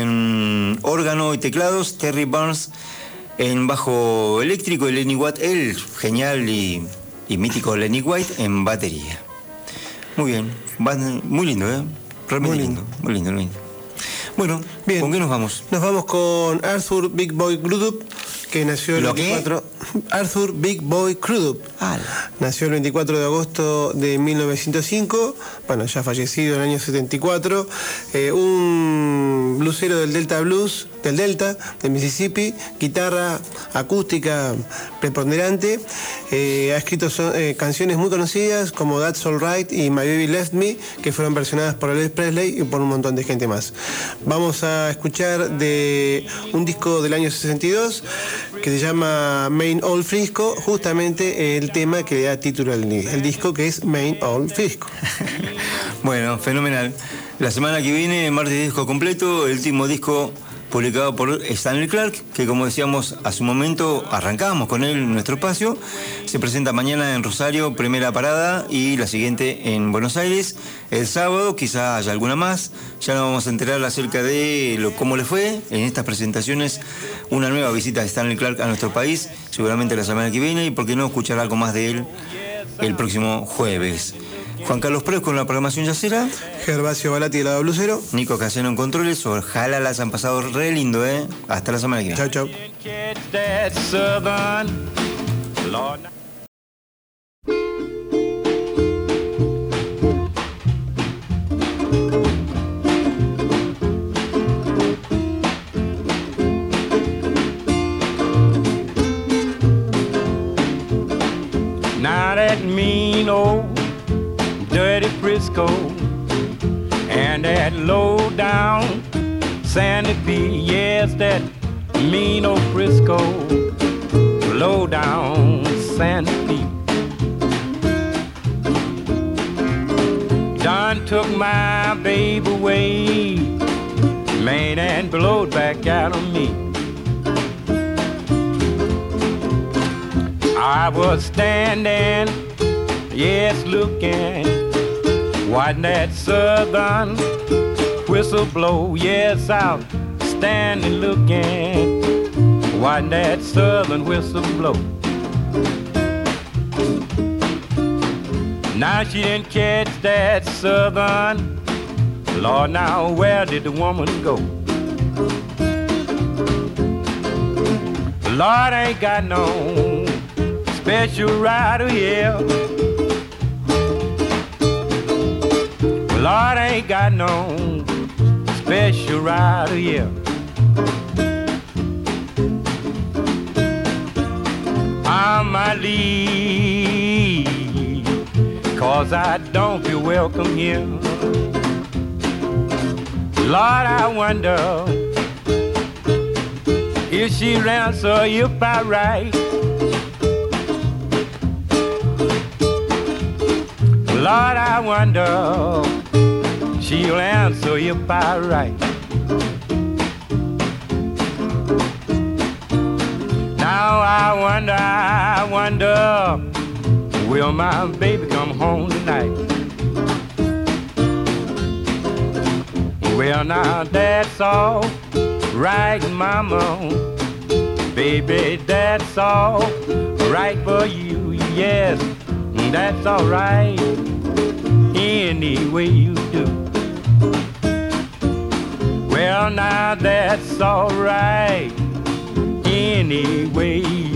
S2: en órgano y teclados, Terry Barnes en bajo eléctrico y Lenny White, el genial y, y mítico Lenny White en batería. Muy bien, muy lindo, ¿eh? Realmente muy lindo, muy lindo, muy lindo. Bueno, bien. ¿Con qué nos vamos?
S3: Nos vamos con Arthur Big Boy Crudup, que nació el
S2: ¿Lo
S3: veinticuatro... Qué? Arthur Big Boy Crudup.
S2: Ah,
S3: nació el veinticuatro de agosto de mil novecientos cinco, bueno, ya fallecido en el año setenta y cuatro, eh, un blusero del Delta Blues, del Delta, de Mississippi, guitarra acústica preponderante, eh, ha escrito son, eh, canciones muy conocidas como That's All Right y My Baby Left Me, que fueron versionadas por Elvis Presley y por un montón de gente más. Vamos a escuchar de un disco del año sesenta y dos que se llama Main Old Frisco, justamente el tema que le da título al el disco, que es Main Old Frisco.
S2: Bueno, fenomenal. La semana que viene, martes disco completo, el último disco publicado por Stanley Clarke, que como decíamos hace un momento, arrancamos con él en nuestro espacio. Se presenta mañana en Rosario, primera parada, y la siguiente en Buenos Aires. El sábado quizá haya alguna más, ya nos vamos a enterar acerca de lo, cómo le fue en estas presentaciones, una nueva visita de Stanley Clarke a nuestro país, seguramente la semana que viene, y por qué no escuchar algo más de él el próximo jueves. Juan Carlos Pérez con la programación yacera.
S3: Gervasio Balati del lado blusero.
S2: Nico Caseno en controles. Ojalá las han pasado re lindo, ¿eh? Hasta la semana que viene.
S3: Chau, chau.
S8: Now that mean old dirty Frisco and that low down Sandy P, yes, that mean old Frisco, low down Sandy P. Done took my baby away, man, and blowed back out on me. I was standing, yes, looking, watching that southern whistle blow. Yes, I was standing, looking, watching that southern whistle blow. Now she didn't catch that southern. Lord, now where did the woman go? Lord, I ain't got no special rider here. Lord, I ain't got no special rider here. I might leave, cause I don't feel welcome here. Lord, I wonder if she'll answer if I write. Lord, I wonder she'll answer if I write. Now I wonder, I wonder, will my baby come home tonight? Well, now that's all right, mama. Baby, that's all right for you, yes, that's all right. Any way you do. Well, now that's all right. Any way you do.